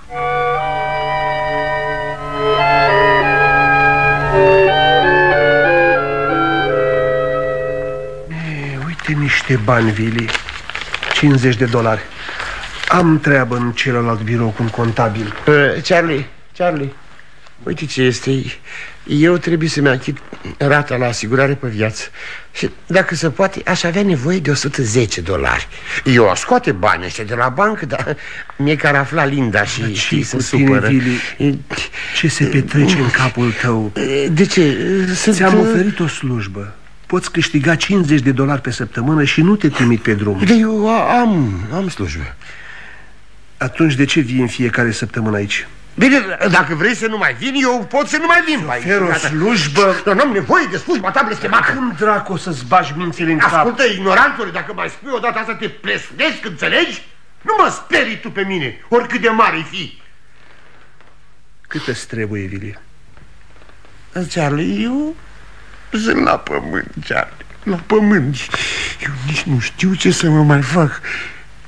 Uite niște bani, Vili. $50. Am treabă în celălalt birou cu un contabil. Charlie, uite ce este. Eu trebuie să-mi achit rata la asigurare pe viață. Și dacă se poate, aș avea nevoie de $110. Eu o scoate banii ăștia de la bancă, dar mie care afla Linda și știi, se supără. Vili, ce se petrece în capul tău? De ce? Ți-am oferit o slujbă. Poți câștiga $50 pe săptămână și nu te trimit pe drum. Dar eu am slujbă. Atunci de ce vii în fiecare săptămână aici? Bine, dacă vrei să nu mai vin, eu pot să nu mai vin. Ofer o slujbă. Dar n-am nevoie de slujba ta blestemată. Cum dracu o să-ți bagi mințile în cap? Ascultă, ignorantule, dacă mai spui odată asta, te plesnesc, înțelegi? Nu mă sperii tu pe mine, oricât de mare-i fi. Cât îți trebuie, Vili? Charlie, eu sunt la pământ, Charlie. La pământ. Eu nici nu știu ce să mă mai fac.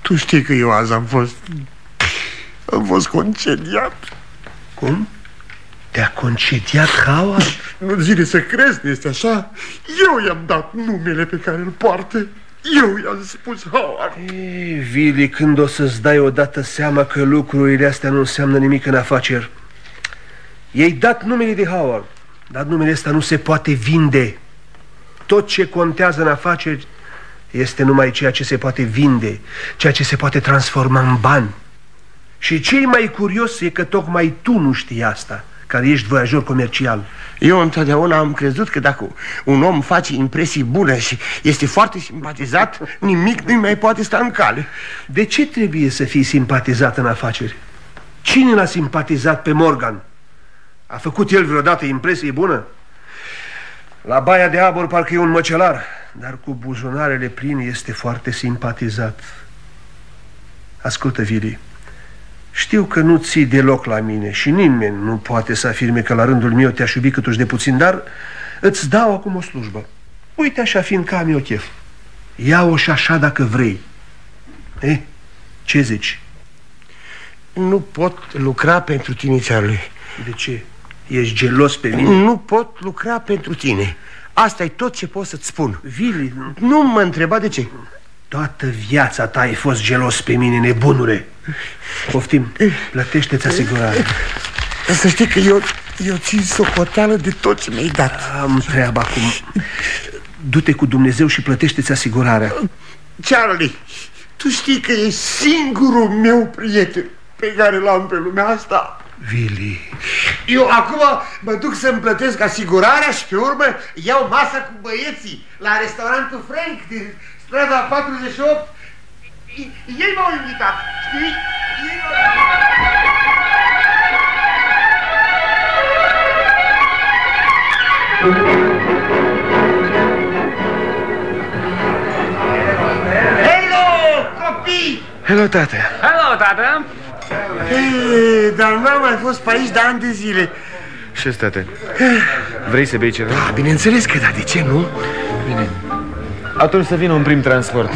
Tu știi că eu azi am fost concediat. Cum? Te-a concediat Howard? Nu zile să crezi, este așa? Eu i-am dat numele pe care îl poartă. Eu i-am spus Howard. Ei, Vili, când o să-ți dai odată seama că lucrurile astea nu înseamnă nimic în afaceri? I-ai dat numele de Howard, dar numele ăsta nu se poate vinde. Tot ce contează în afaceri este numai ceea ce se poate vinde, ceea ce se poate transforma în bani. Și cel mai curios e că tocmai tu nu știi asta, care ești voiajor comercial. Eu întotdeauna am crezut că dacă un om face impresii bune și este foarte simpatizat, nimic nu mai poate sta în cale. De ce trebuie să fii simpatizat în afaceri? Cine l-a simpatizat pe Morgan? A făcut el vreodată impresie bună? La Baia de Abur parcă e un măcelar, dar cu buzunarele pline este foarte simpatizat. Ascultă, Vili, știu că nu ții deloc la mine și nimeni nu poate să afirme că la rândul meu te-aș iubi câtuși de puțin, dar îți dau acum o slujbă. Uite așa, fiindcă am eu chef. Ia-o și așa dacă vrei. Ce zici? Nu pot lucra pentru tine, Charlie. De ce? Ești gelos pe mine? Nu pot lucra pentru tine. Asta e tot ce pot să-ți spun. Vili, nu mă întreba de ce. Toată viața ta ai fost gelos pe mine, nebunule. Poftim, plătește-ți asigurarea. Să știi că eu țin socoteală de tot ce mi-ai dat. Am treaba acum. Du-te cu Dumnezeu și plătește-ți asigurarea. Charlie, tu știi că e singurul meu prieten pe care l-am pe lumea asta. Vili, eu acum mă duc să-mi plătesc asigurarea și pe urmă iau masa cu băieții la restaurantul Frank din strada 48. Ei m-au invitat, știi? Ei Hello, copii! Hello, tată! Hello, tată! Hey, dar n-am mai fost pe aici de ani de zile. Ce-s, tată? Vrei să bei ceva? Da, bineînțeles că da, de ce nu? Bine. Atunci să vină un prim transport.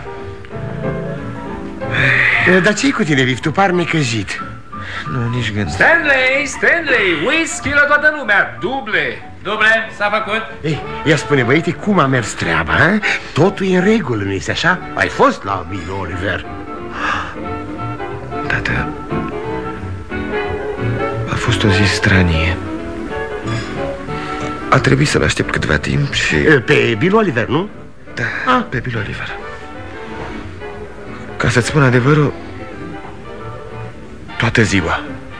Da. Dar ce-i cu tine, Viv? Tu pari necăjit. Nu, nici gând. Stanley, whisky la toată lumea, duble. Duble, s-a făcut. Ei, ia spune, băiete, cum a mers treaba, a? Totul e în regulă, nu este așa? Ai fost la Bill Oliver? Tată, a fost o zi stranie. A trebuit să-l aștept câtva timp și... Pe Bill Oliver, nu? Da, pe Bill Oliver. Ca să-ți spun adevărul, toată ziua.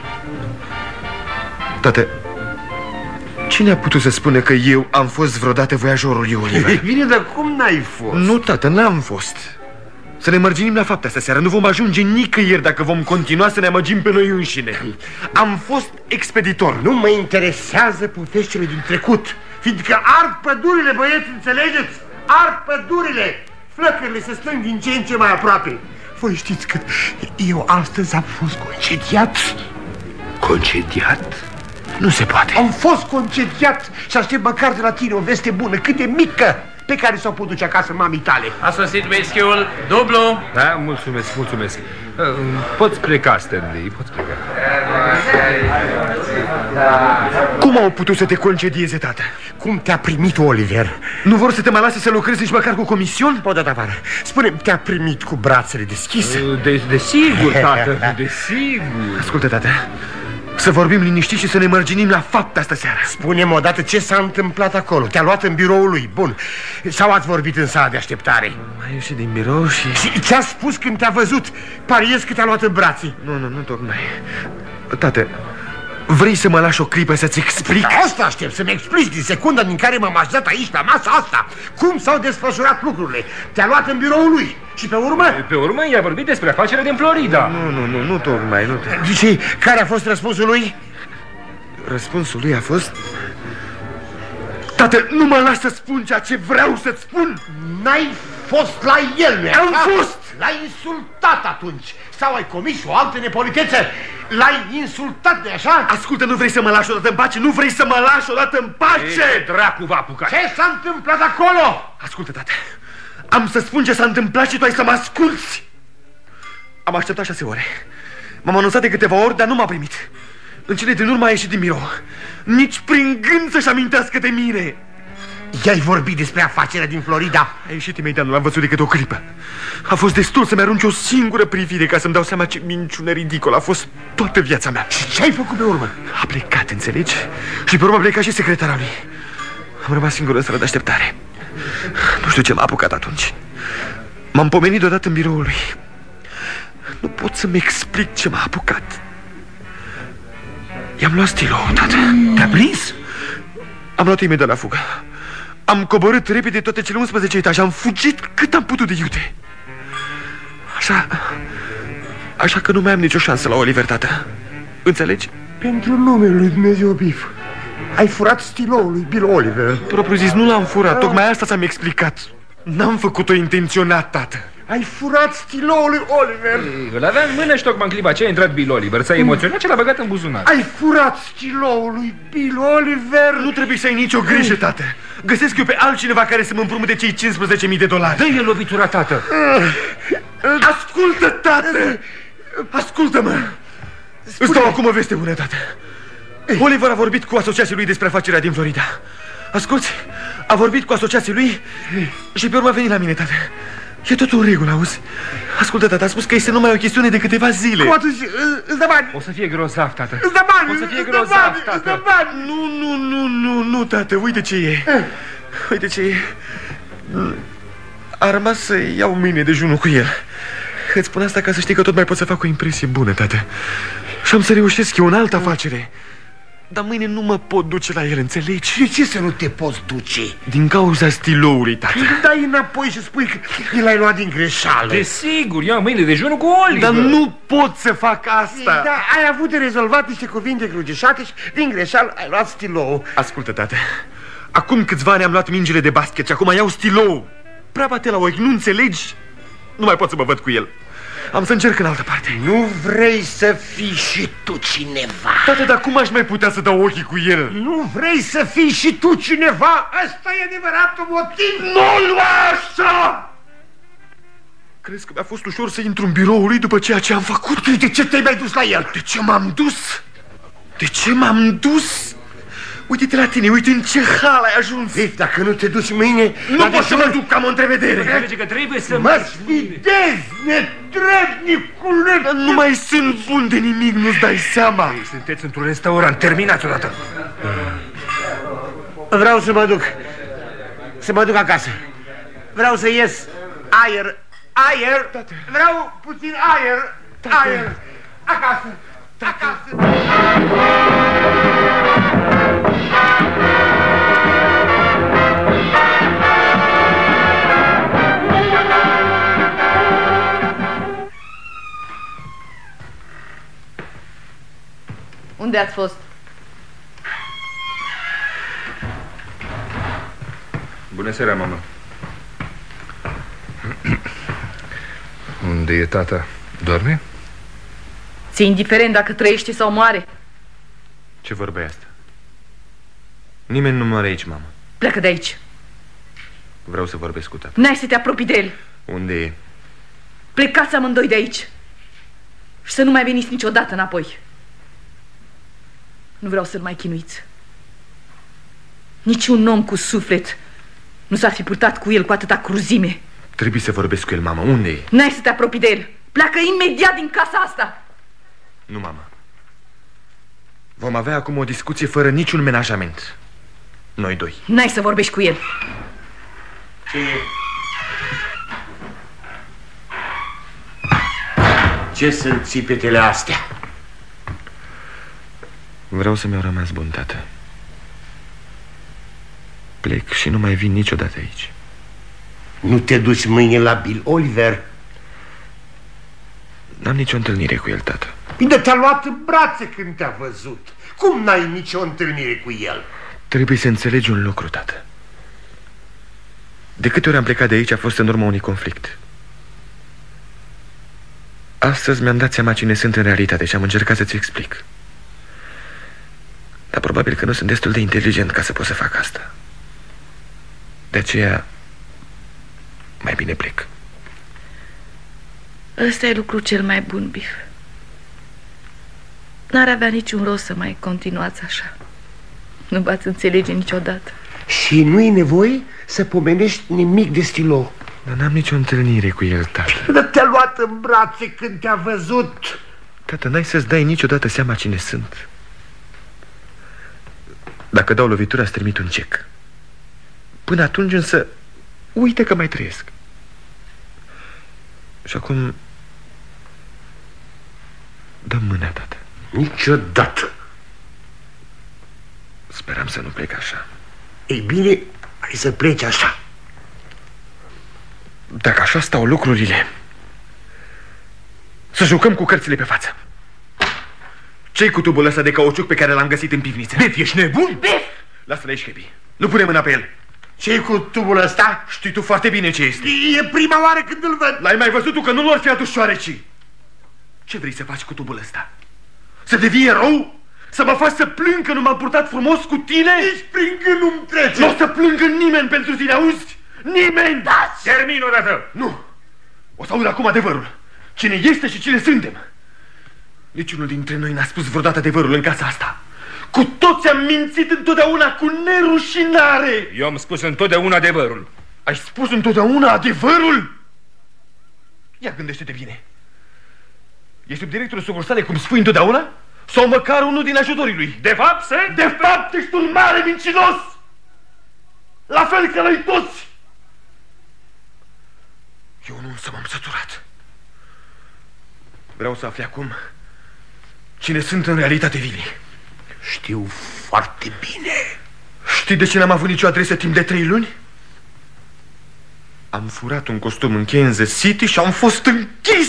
Tată, cine a putut să spună că eu am fost vreodată voiajorul lui Oliver? Bine, dar cum n-ai fost? Nu, tată, n-am fost. Să ne mărginim la fapte astă seară. Nu vom ajunge nicăieri dacă vom continua să ne amăgim pe noi înșine. Am fost expeditor. Nu mă interesează poveștile din trecut, fiindcă ard pădurile, băieți, înțelegeți? Ard pădurile. Flăcările se strâng din ce în ce mai aproape. Voi știți că eu astăzi am fost concediat. concediat? Nu se poate. Am fost concediat și aștept măcar de la tine o veste bună, cât de mică, pe care s-o pot duce acasă mamii tale. A sosit whisky-ul dublu. Da, mulțumesc. Poți pleca, Stanley, poți pleca. Cum au putut să te concedieze, tată? Cum te-a primit Oliver? Nu vor să te mai lase să lucrezi nici măcar cu comision? O dată afară. Spune-mi, te-a primit cu brațele deschise? Desigur, tată, desigur. Ascultă, tată, să vorbim liniștit și să ne mărginim la fapte astă seară. Spune-mi odată ce s-a întâmplat acolo. Te-a luat în biroul lui, bun. Sau ați vorbit în sala de așteptare? Mai ieșit din birou și... Și ce-a spus când te-a văzut? Pariez că te-a luat în brațe. Nu tocmai. Tată, vrei să mă lași o clipă să-ți explic? Asta aștept, să-mi explici din secunda din care m-am așezat aici la masa asta. Cum s-au desfășurat lucrurile? Te-a luat în biroul lui și pe urmă? Pe urmă i-a vorbit despre afacerea din Florida. Nu tocmai. Și care a fost răspunsul lui? Răspunsul lui a fost... Tată, nu mă las să spun ceea ce vreau să-ți spun. N-ai fost la el, nu-i Am fost! L-ai insultat atunci. Sau ai comis o altă nepolitețe. L-ai insultat, de așa? Ascultă, nu vrei să mă lași odată în pace? Nu vrei să mă lași odată în pace? Ce dracu v-a apucat? Ce s-a întâmplat acolo? Ascultă, tată, am să spun ce s-a întâmplat și tu ai să mă asculți. așteptat 6 ore. M-am anunțat de câteva ori, dar nu m-a primit. În cele din urmă a ieșit din birou. Nici prin gând să-și amintească de mine. I-ai vorbit despre afacerea din Florida? A ieșit imediat, nu l-am văzut decât o clipă. A fost destul să-mi arunci o singură privire ca să-mi dau seama ce minciună ridicolă a fost toată viața mea. Și ce ai făcut pe urmă? A plecat, înțelegi? Și pe urmă a plecat și secretara lui. Am rămas singur în stradă de așteptare. Nu știu ce m-a apucat atunci. M-am pomenit deodată în biroul lui. Nu pot să-mi explic ce m-a apucat. I-am luat stilou, tată. Te-a prins? Am luat imediat la fugă. Am coborât repede toate cele 11 etaje. Am fugit cât am putut de iute. Așa că nu mai am nicio șansă la Oliver, tată. Înțelegi? Pentru numele lui Dumnezeu, Biff, ai furat stiloul lui Bill Oliver. Propriu zis, nu l-am furat. Tocmai asta ți-am explicat. N-am făcut-o intenționat, tată. Ai furat stiloul lui Oliver. Îl avea în mână și tocmai în clipa aceea a intrat Bill Oliver. S-a emoționat și l-a băgat în buzunar. Ai furat stiloul lui Bill Oliver. Nu trebuie să ai nicio grijă, tată. Găsesc eu pe altcineva care să mă împrumute cei $15.000. Dă-i lovitura, tată. Ascultă, tată. Ascultă-mă. Îți dau acum o veste bună, tată. Oliver a vorbit cu asociații lui despre afacerea din Florida. Asculți, a vorbit cu asociații lui și pe urmă a venit la mine, tată. E totul în regulă, auzi? Ascultă, tată, a spus că este numai o chestiune de câteva zile. Cum atunci? Îți dă bani. O să fie grozav, tată. Îți dă bani. O să fie grozav, tată. Îți dă bani. Nu, tată, uite ce e. Uite ce e. A rămas să iau mâine dejunul cu el. Îți spun asta ca să știi că tot mai pot să fac o impresie bună, tată. Și am să reușesc eu în altă afacere. Dar mâine nu mă pot duce la el, înțelegi? De ce să nu te poți duce? Din cauza stiloului, tată. Îl dai înapoi și spui că l-ai luat din greșeală. Desigur, iau mâine dejunul cu Oliver. Dar nu pot să fac asta. Da, ai avut de rezolvat niște cuvinte crucișate și din greșeală ai luat stilou. Ascultă, tată. Acum câțiva ani am luat mingile de basket și acum iau stilou. Prea bate la ochi, nu înțelegi? Nu mai pot să mă văd cu el. Am să încerc în altă parte. Nu vrei să fii și tu cineva? Tată, dar cum aș mai putea să dau ochii cu el? Nu vrei să fii și tu cineva? Ăsta e adevăratul motiv. Nu lua așa! Crezi că mi-a fost ușor să intru în biroul lui după ceea ce am făcut? De ce te-ai mai dus la el? De ce m-am dus? De ce m-am dus? Uite-te la tine, uite în ce hal ai ajuns. Biff, dacă nu te duci mâine... Nu pot să mă duc, am o întrevedere. Înțelege că trebuie să mă sfidezi, netrebnicule. Dar nu mai sunt bun de nimic, nu-ți dai seama. Ei, sunteți într-un restaurant, terminați odată. Vreau să mă duc. Să mă duc acasă. Vreau să ies aer. Aer. Vreau puțin aer. Aer. Acasă. Acasă. Unde ați fost? Bună seara, mamă. Unde e tata? Doarme? Ți-e indiferent dacă trăiește sau moare? Ce vorba e asta? Nimeni nu moare aici, mamă. Pleacă de aici. Vreau să vorbesc cu tata. N-ai să te apropii de el. Unde e? Plecați amândoi de aici. Și să nu mai veniți niciodată înapoi. Nu vreau să-l mai chinuiți. Niciun om cu suflet nu s-ar fi purtat cu el cu atâta cruzime. Trebuie să vorbesc cu el, mamă. Unde e? N-ai să te apropii de el. Pleacă imediat din casa asta. Nu, mamă. Vom avea acum o discuție fără niciun menajament. Noi doi. N-ai să vorbești cu el. Ce sunt țipetele astea? Vreau să mi-au rămas bun, tată. Plec și nu mai vin niciodată aici. Nu te duci mâine la Bill Oliver? N-am nicio întâlnire cu el, tată. Bine, te-a luat în brațe când te-a văzut. Cum n-ai nicio întâlnire cu el? Trebuie să înțelegi un lucru, tată. De câte ori am plecat de aici a fost în urma unui conflict. Astăzi mi-am dat seama cine sunt în realitate și am încercat să-ți explic. Dar probabil că nu sunt destul de inteligent ca să pot să fac asta. De aceea, mai bine plec. Ăsta e lucru cel mai bun, Bif. N-ar avea niciun rost să mai continuați așa. Nu v-ați înțelege niciodată. Și nu-i nevoie să pomenești nimic de Stilo. Dar n-am nicio întâlnire cu el, tată. Dar te-a luat în brațe când te-a văzut. Tată, n-ai să-ți dai niciodată seama cine sunt. Dacă dau lovitura, îți trimit un cec. Până atunci însă, uite că mai trăiesc. Și acum, dă mâna, tată. Niciodată. Speram să nu plec așa. Ei bine, hai să pleci așa. Dacă așa stau lucrurile, să jucăm cu cărțile pe față. Ce-i cu tubul ăsta de cauciuc pe care l-am găsit în pivniță? Bif, ești nebun? Bif! Lasă-l aici, Happy. Nu pune mâna pe el. Ce-i cu tubul ăsta? Știi tu foarte bine ce este. E prima oară când îl văd. L-ai mai văzut tu că nu lor fi adus șoarecii. Ce vrei să faci cu tubul ăsta? Să devii erou? Să mă faci să plâng că nu m-am purtat frumos cu tine? Nici plângând nu-mi trece. Nu o să plângă nimeni pentru tine, auzi? Nimeni! Taci! Termin odată! Nu! O să aud acum adevărul. Cine este și cine suntem. Niciunul dintre noi n-a spus vreodată adevărul în casa asta. Cu toți am mințit întotdeauna cu nerușinare. Eu am spus întotdeauna adevărul. Ai spus întotdeauna adevărul? Ia gândește-te bine. Ești subdirectorul sucursale cum spui întotdeauna? Sau măcar unul din ajutorii lui? De fapt, De fapt, ești un mare mincinos! La fel ca noi toți! Eu nu însă m-am săturat. Vreau să afli acum cine sunt în realitate, Vili. Știu foarte bine. Știi de ce n-am avut nicio adresă timp de 3 luni? Am furat un costum în Kansas City și am fost închis.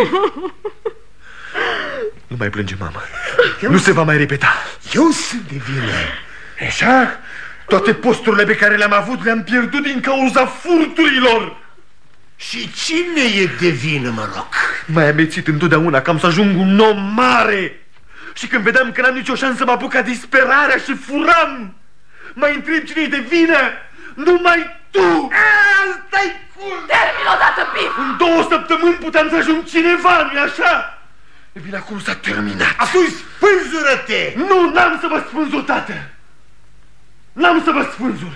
Nu mai plânge, mama. Nu se va mai repeta. Eu sunt de vină. Așa? Toate posturile pe care le-am avut le-am pierdut din cauza furturilor. Și cine e de vină, mă rog? M-ai amețit întotdeauna că am să ajung un om mare. Și când vedeam că n-am nicio șansă, mă apuca disperarea și furam. Mai întreb cine e de vină. Numai tu. Asta-i cul. Termin odată, Bif! În 2 săptămâni puteam să ajung cineva, nu-i așa? E bine, acum s-a terminat. Atunci spânzură-te. Nu, n-am să mă spânzur, tată. N-am să mă spânzur.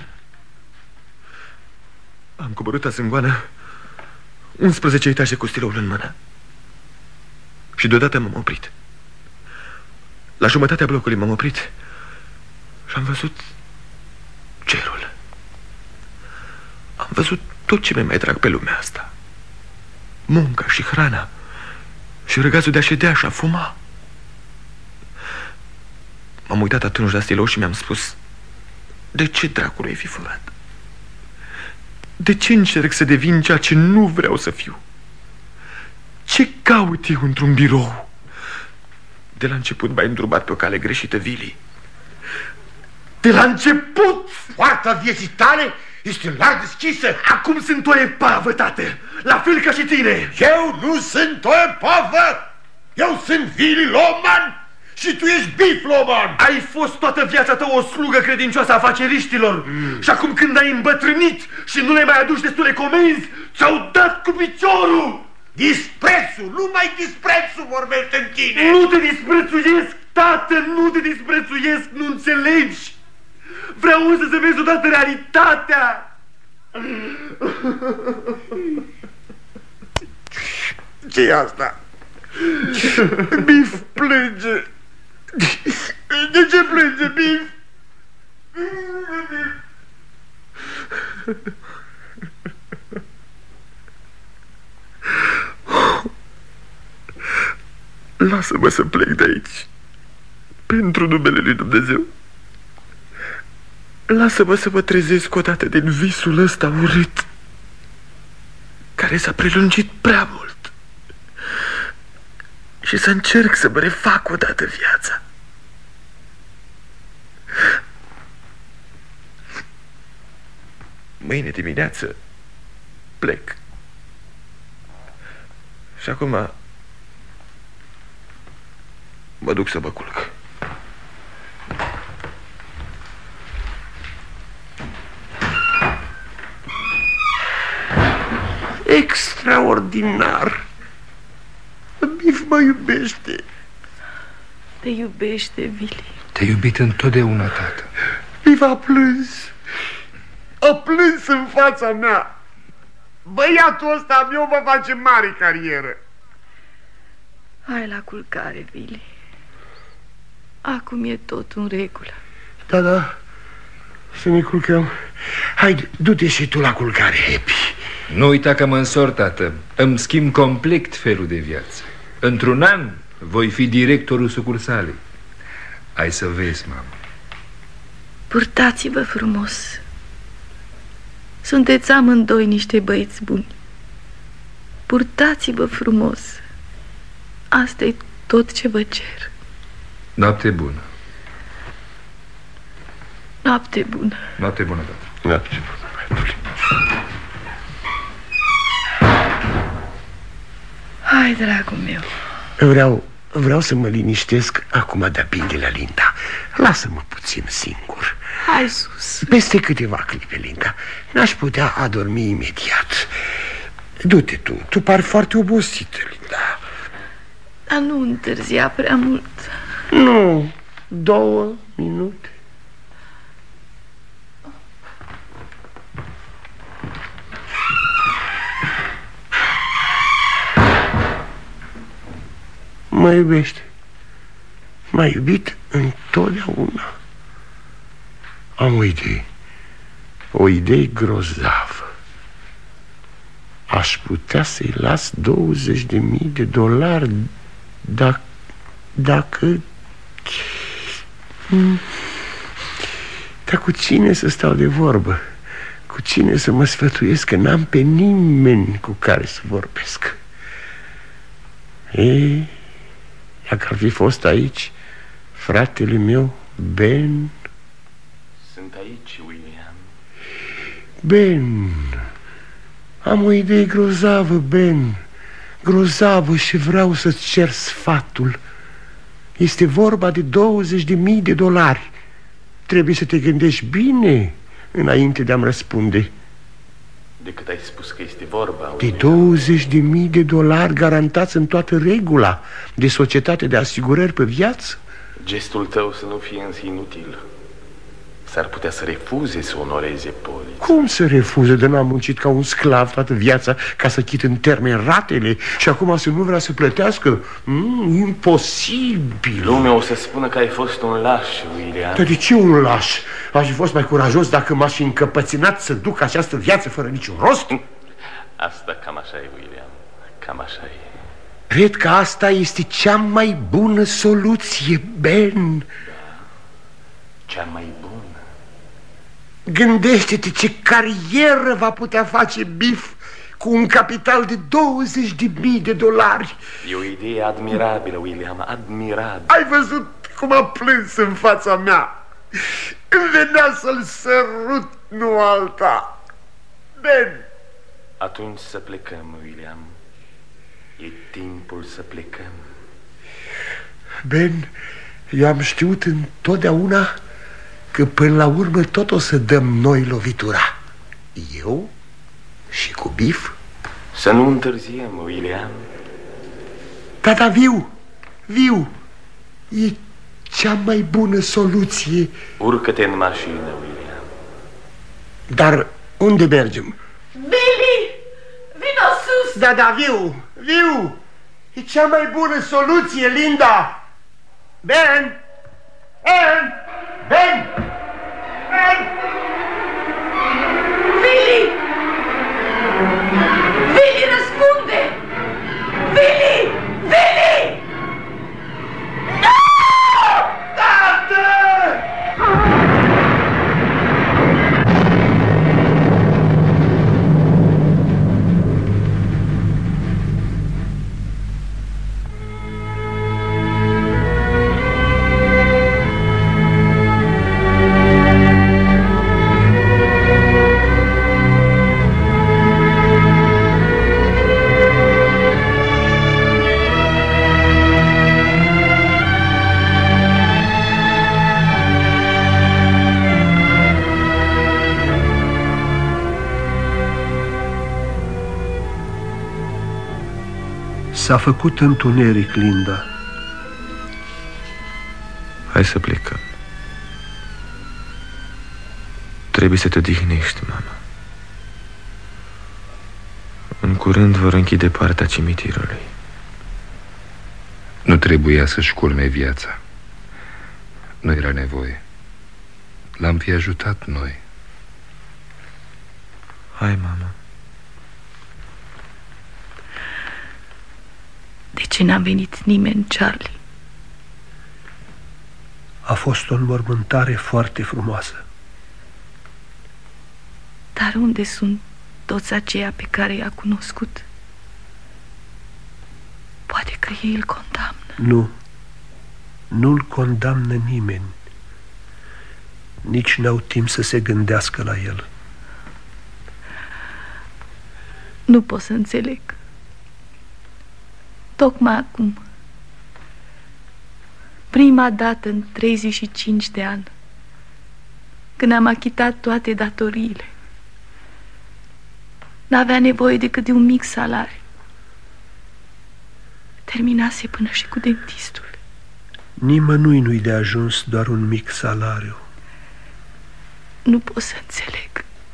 Am coborât azângoană 11 etaje cu stiloul în mână. Și deodată m-am oprit. La jumătatea blocului m-am oprit și am văzut cerul. Am văzut tot ce mi-e mai drag pe lumea asta. Munca și hrana și răgazul de a ședea și a fuma. M-am uitat atunci la stilou și mi-am spus: de ce dracului ai fi furat? De ce încerc să devin ceea ce nu vreau să fiu? Ce caut eu într-un birou? De la început m-ai îndrumat pe o cale greșită, Vili. De la început! Poarta vieții tale este larg deschisă. Acum sunt o epavă, tată, la fel ca și tine. Eu nu sunt o epavă. Eu sunt Vili Loman și tu ești Bif Loman. Ai fost toată viața ta o slugă credincioasă a afaceriștilor. Și acum când ai îmbătrânit și nu le mai aduci destule comenzi, ți-au dat cu piciorul. Disprețul, numai disprețul vorbește în tine. Nu te disprețuiesc, tată, nu te disprețuiesc, nu înțelegi. Vreau însă să vezi odată realitatea. Ce-i asta? Bif plânge. De ce plânge, Bif? Lasă-mă să plec de aici, pentru numele lui Dumnezeu. Lasă-mă să mă trezesc odată din visul ăsta urât, care s-a prelungit prea mult, și să încerc să mă refac odată viața. Mâine dimineață plec. Și acum mă duc să mă culc. Extraordinar. Bif mă iubește. Te iubește, Vili. Te-ai iubit întotdeauna, tată. Bif a plâns. A plâns în fața mea. Băiatul ăsta meu va face mare carieră. Hai la culcare, Vili. Acum e tot în regulă. Da, da. Să ne culcăm. Haide, du-te și tu la culcare, Happy. Nu uita că mă însor, tată. Îmi schimb complet felul de viață. Într-un an voi fi directorul sucursalei. Ai să vezi, mamă. Purtați-vă frumos. Sunteți amândoi niște băieți buni. Purtați-vă frumos. Asta e tot ce vă cer. Noapte bună. Noapte bună. Noapte bună, tată. Noapte bună. Hai, dragul meu. Vreau să mă liniștesc acum de-a la Linda. Lasă-mă puțin singur. Hai sus. Peste câteva clipe, Linda. N-aș putea adormi imediat. Du-te tu pari foarte obosită, Linda. Dar nu întârzia prea mult. Nu, 2 minute. Mă iubește. M-a iubit întotdeauna. Am o idee grozavă. Aș putea să-i las $20.000 dacă... Dar cu cine să stau de vorbă? Cu cine să mă sfătuiesc? Că n-am pe nimeni cu care să vorbesc. Dacă ar fi fost aici fratele meu, Ben. Sunt aici, William. Ben, am o idee grozavă, Ben. Grozavă, și vreau să-ți cer sfatul. Este vorba de $20.000. Trebuie să te gândești bine înainte de a-mi răspunde. De cât ai spus că este vorba, de $20.000 garantați în toată regula de societate de asigurări pe viață. Gestul tău să nu fie însă inutil. S-ar putea să refuze să onoreze polița. Cum să refuze? De n-am muncit ca un sclav toată viața ca să chit în termen ratele și acum să nu vrea să plătească? Imposibil. Lumea o să spună că ai fost un laș, William. Dar de ce un laș? Aș fi fost mai curajos dacă m-aș fi încăpățânat să duc această viață fără niciun rost. Asta cam așa e, William. Cam așa e. Cred că asta este cea mai bună soluție, Ben. Da, cea mai bună. Gândește-te ce carieră va putea face Biff cu un capital de $20.000. E o idee admirabilă, William, admirabilă. Ai văzut cum a plâns în fața mea? Îmi venea să-l sărut, nu alta. Ben. Atunci să plecăm, William. E timpul să plecăm. Ben, eu am știut întotdeauna că până la urmă tot o să dăm noi lovitura. Eu și cu Biff. Să nu întârziem, William. Da, viu. E cea mai bună soluție. Urcă-te în mașină, William. Dar unde mergem? Billy! Vino sus! Da, viu. E cea mai bună soluție, Linda. Ben! Billy! Billy, răspunde! Billy! Nu! Tată! S-a făcut întuneric, Linda. Hai să plecăm. Trebuie să te odihnești, mama. În curând vor închide partea cimitirului. Nu trebuia să-și culme viața. Nu era nevoie. L-am fi ajutat noi. Hai, mama. De ce n-a venit nimeni, Charlie? A fost o înmormântare foarte frumoasă. Dar unde sunt toți aceia pe care i-a cunoscut? Poate că ei îl condamnă. Nu, nu-l condamnă nimeni. Nici n-au timp să se gândească la el. Nu pot să înțeleg. Tocmai acum, prima dată în 35 de ani, când am achitat toate datoriile, n-avea nevoie decât de un mic salariu. Terminase până și cu dentistul. Nimănui nu-i de ajuns doar un mic salariu. Nu pot să înțeleg.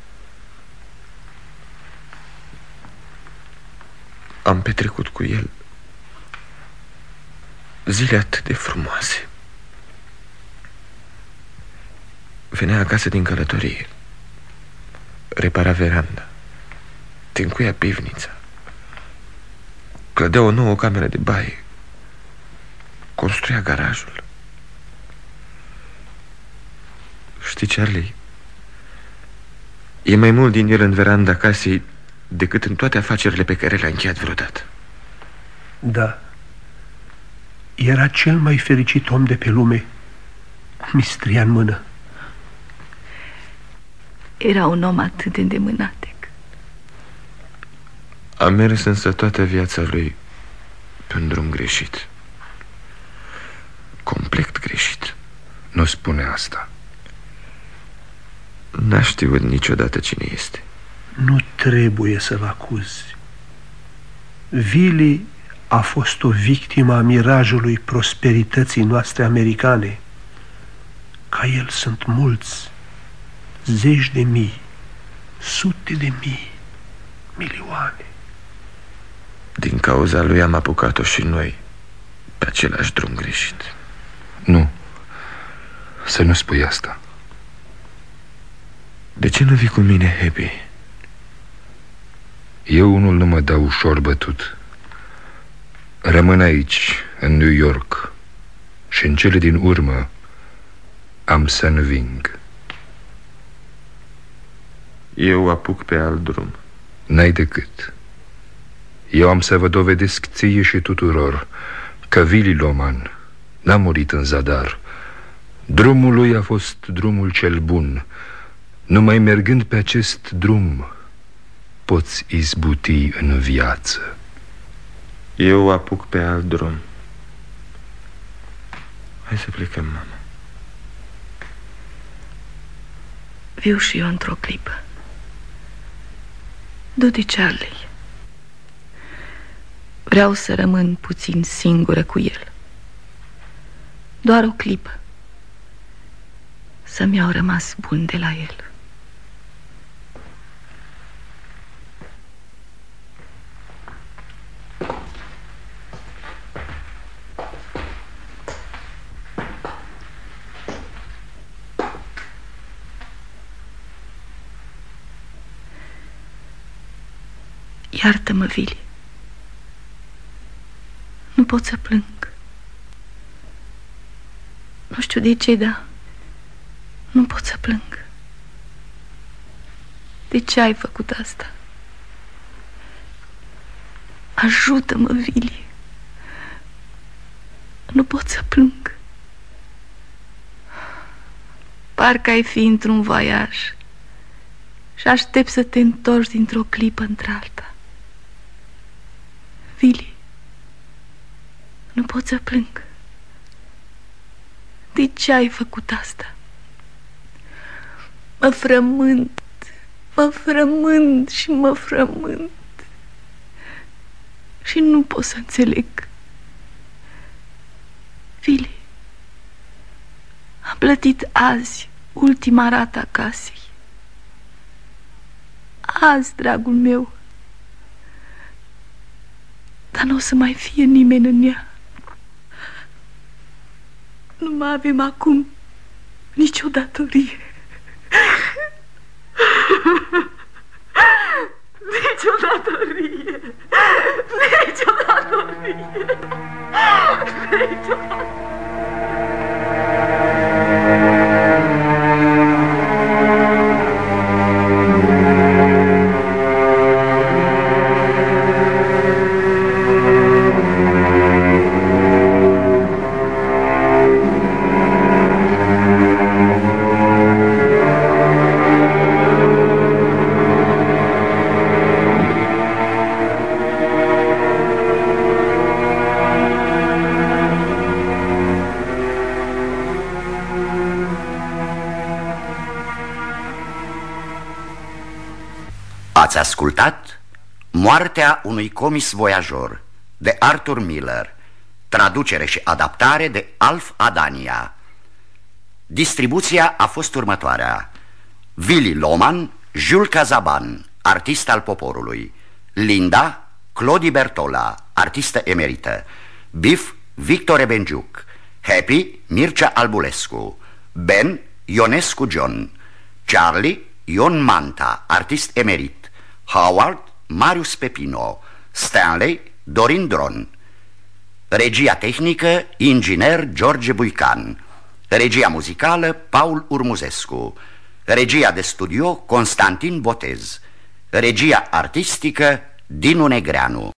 Am petrecut cu el zile atât de frumoase. Venea acasă din călătorie, repara veranda, te încuia pivnița, clădea o nouă cameră de baie, construia garajul. Știi, Charlie, e mai mult din el în veranda casei decât în toate afacerile pe care le-a încheiat vreodată. Da, era cel mai fericit om de pe lume, cu mistria în mână. Era un om atât de îndemânatec. A mers însă toată viața lui pe un drum greșit. Complet greșit. Nu spune asta. N-a știut niciodată cine este. Nu trebuie să-l acuzi. Willy a fost o victimă a mirajului prosperității noastre americane. Ca el sunt mulți, zeci de mii, sute de mii, milioane. Din cauza lui am apucat-o și noi pe același drum greșit. Nu, să nu spui asta. De ce nu vii cu mine, Happy? Eu unul nu mă dau ușor bătut. Rămân aici, în New York, și în cele din urmă am să înving. Eu apuc pe alt drum. N-ai decât. Eu am să vă dovedesc ție și tuturor că Willy Loman n-a murit în zadar. Drumul lui a fost drumul cel bun. Numai mergând pe acest drum poți izbuti în viață. Eu apuc pe alt drum. Hai să plecăm, mama. Viu și eu într-o clipă. Du-te, Charlie. Vreau să rămân puțin singură cu el. Doar o clipă. Să mi-au rămas bun de la el. Iartă-mă, Willy. Nu pot să plâng. Nu știu de ce, dar nu pot să plâng. De ce ai făcut asta? Ajută-mă, Willy. Nu pot să plâng. Parcă ai fi într-un voiaj și aștept să te întorci dintr-o clipă într-alta. Willy, nu pot să plâng. De ce ai făcut asta? Mă frământ și mă frământ. și nu pot să înțeleg. Vili, am plătit azi ultima rată a casei. Azi, dragul meu. Dar nu o să mai fie nimeni în ea. Nu mai avem acum nicio datorie. Nicio datorie. Nicio datorie. Nicio datorie. Ați ascultat Moartea unui comis voiajor de Arthur Miller, traducere și adaptare de Alf Adania. Distribuția a fost următoarea: Willy Loman, Jules Cazaban, artist al poporului; Linda, Clodi Bertola, artistă emerită; Biff, Victor Ebenjuc; Happy, Mircea Albulescu; Ben, Ionescu John; Charlie, Ion Manta, artist emerit; Howard, Marius Pepino; Stanley, Dorin Dron. Regia tehnică, inginer George Buican. Regia muzicală, Paul Urmuzescu. Regia de studio, Constantin Botez. Regia artistică, Dinu Negreanu.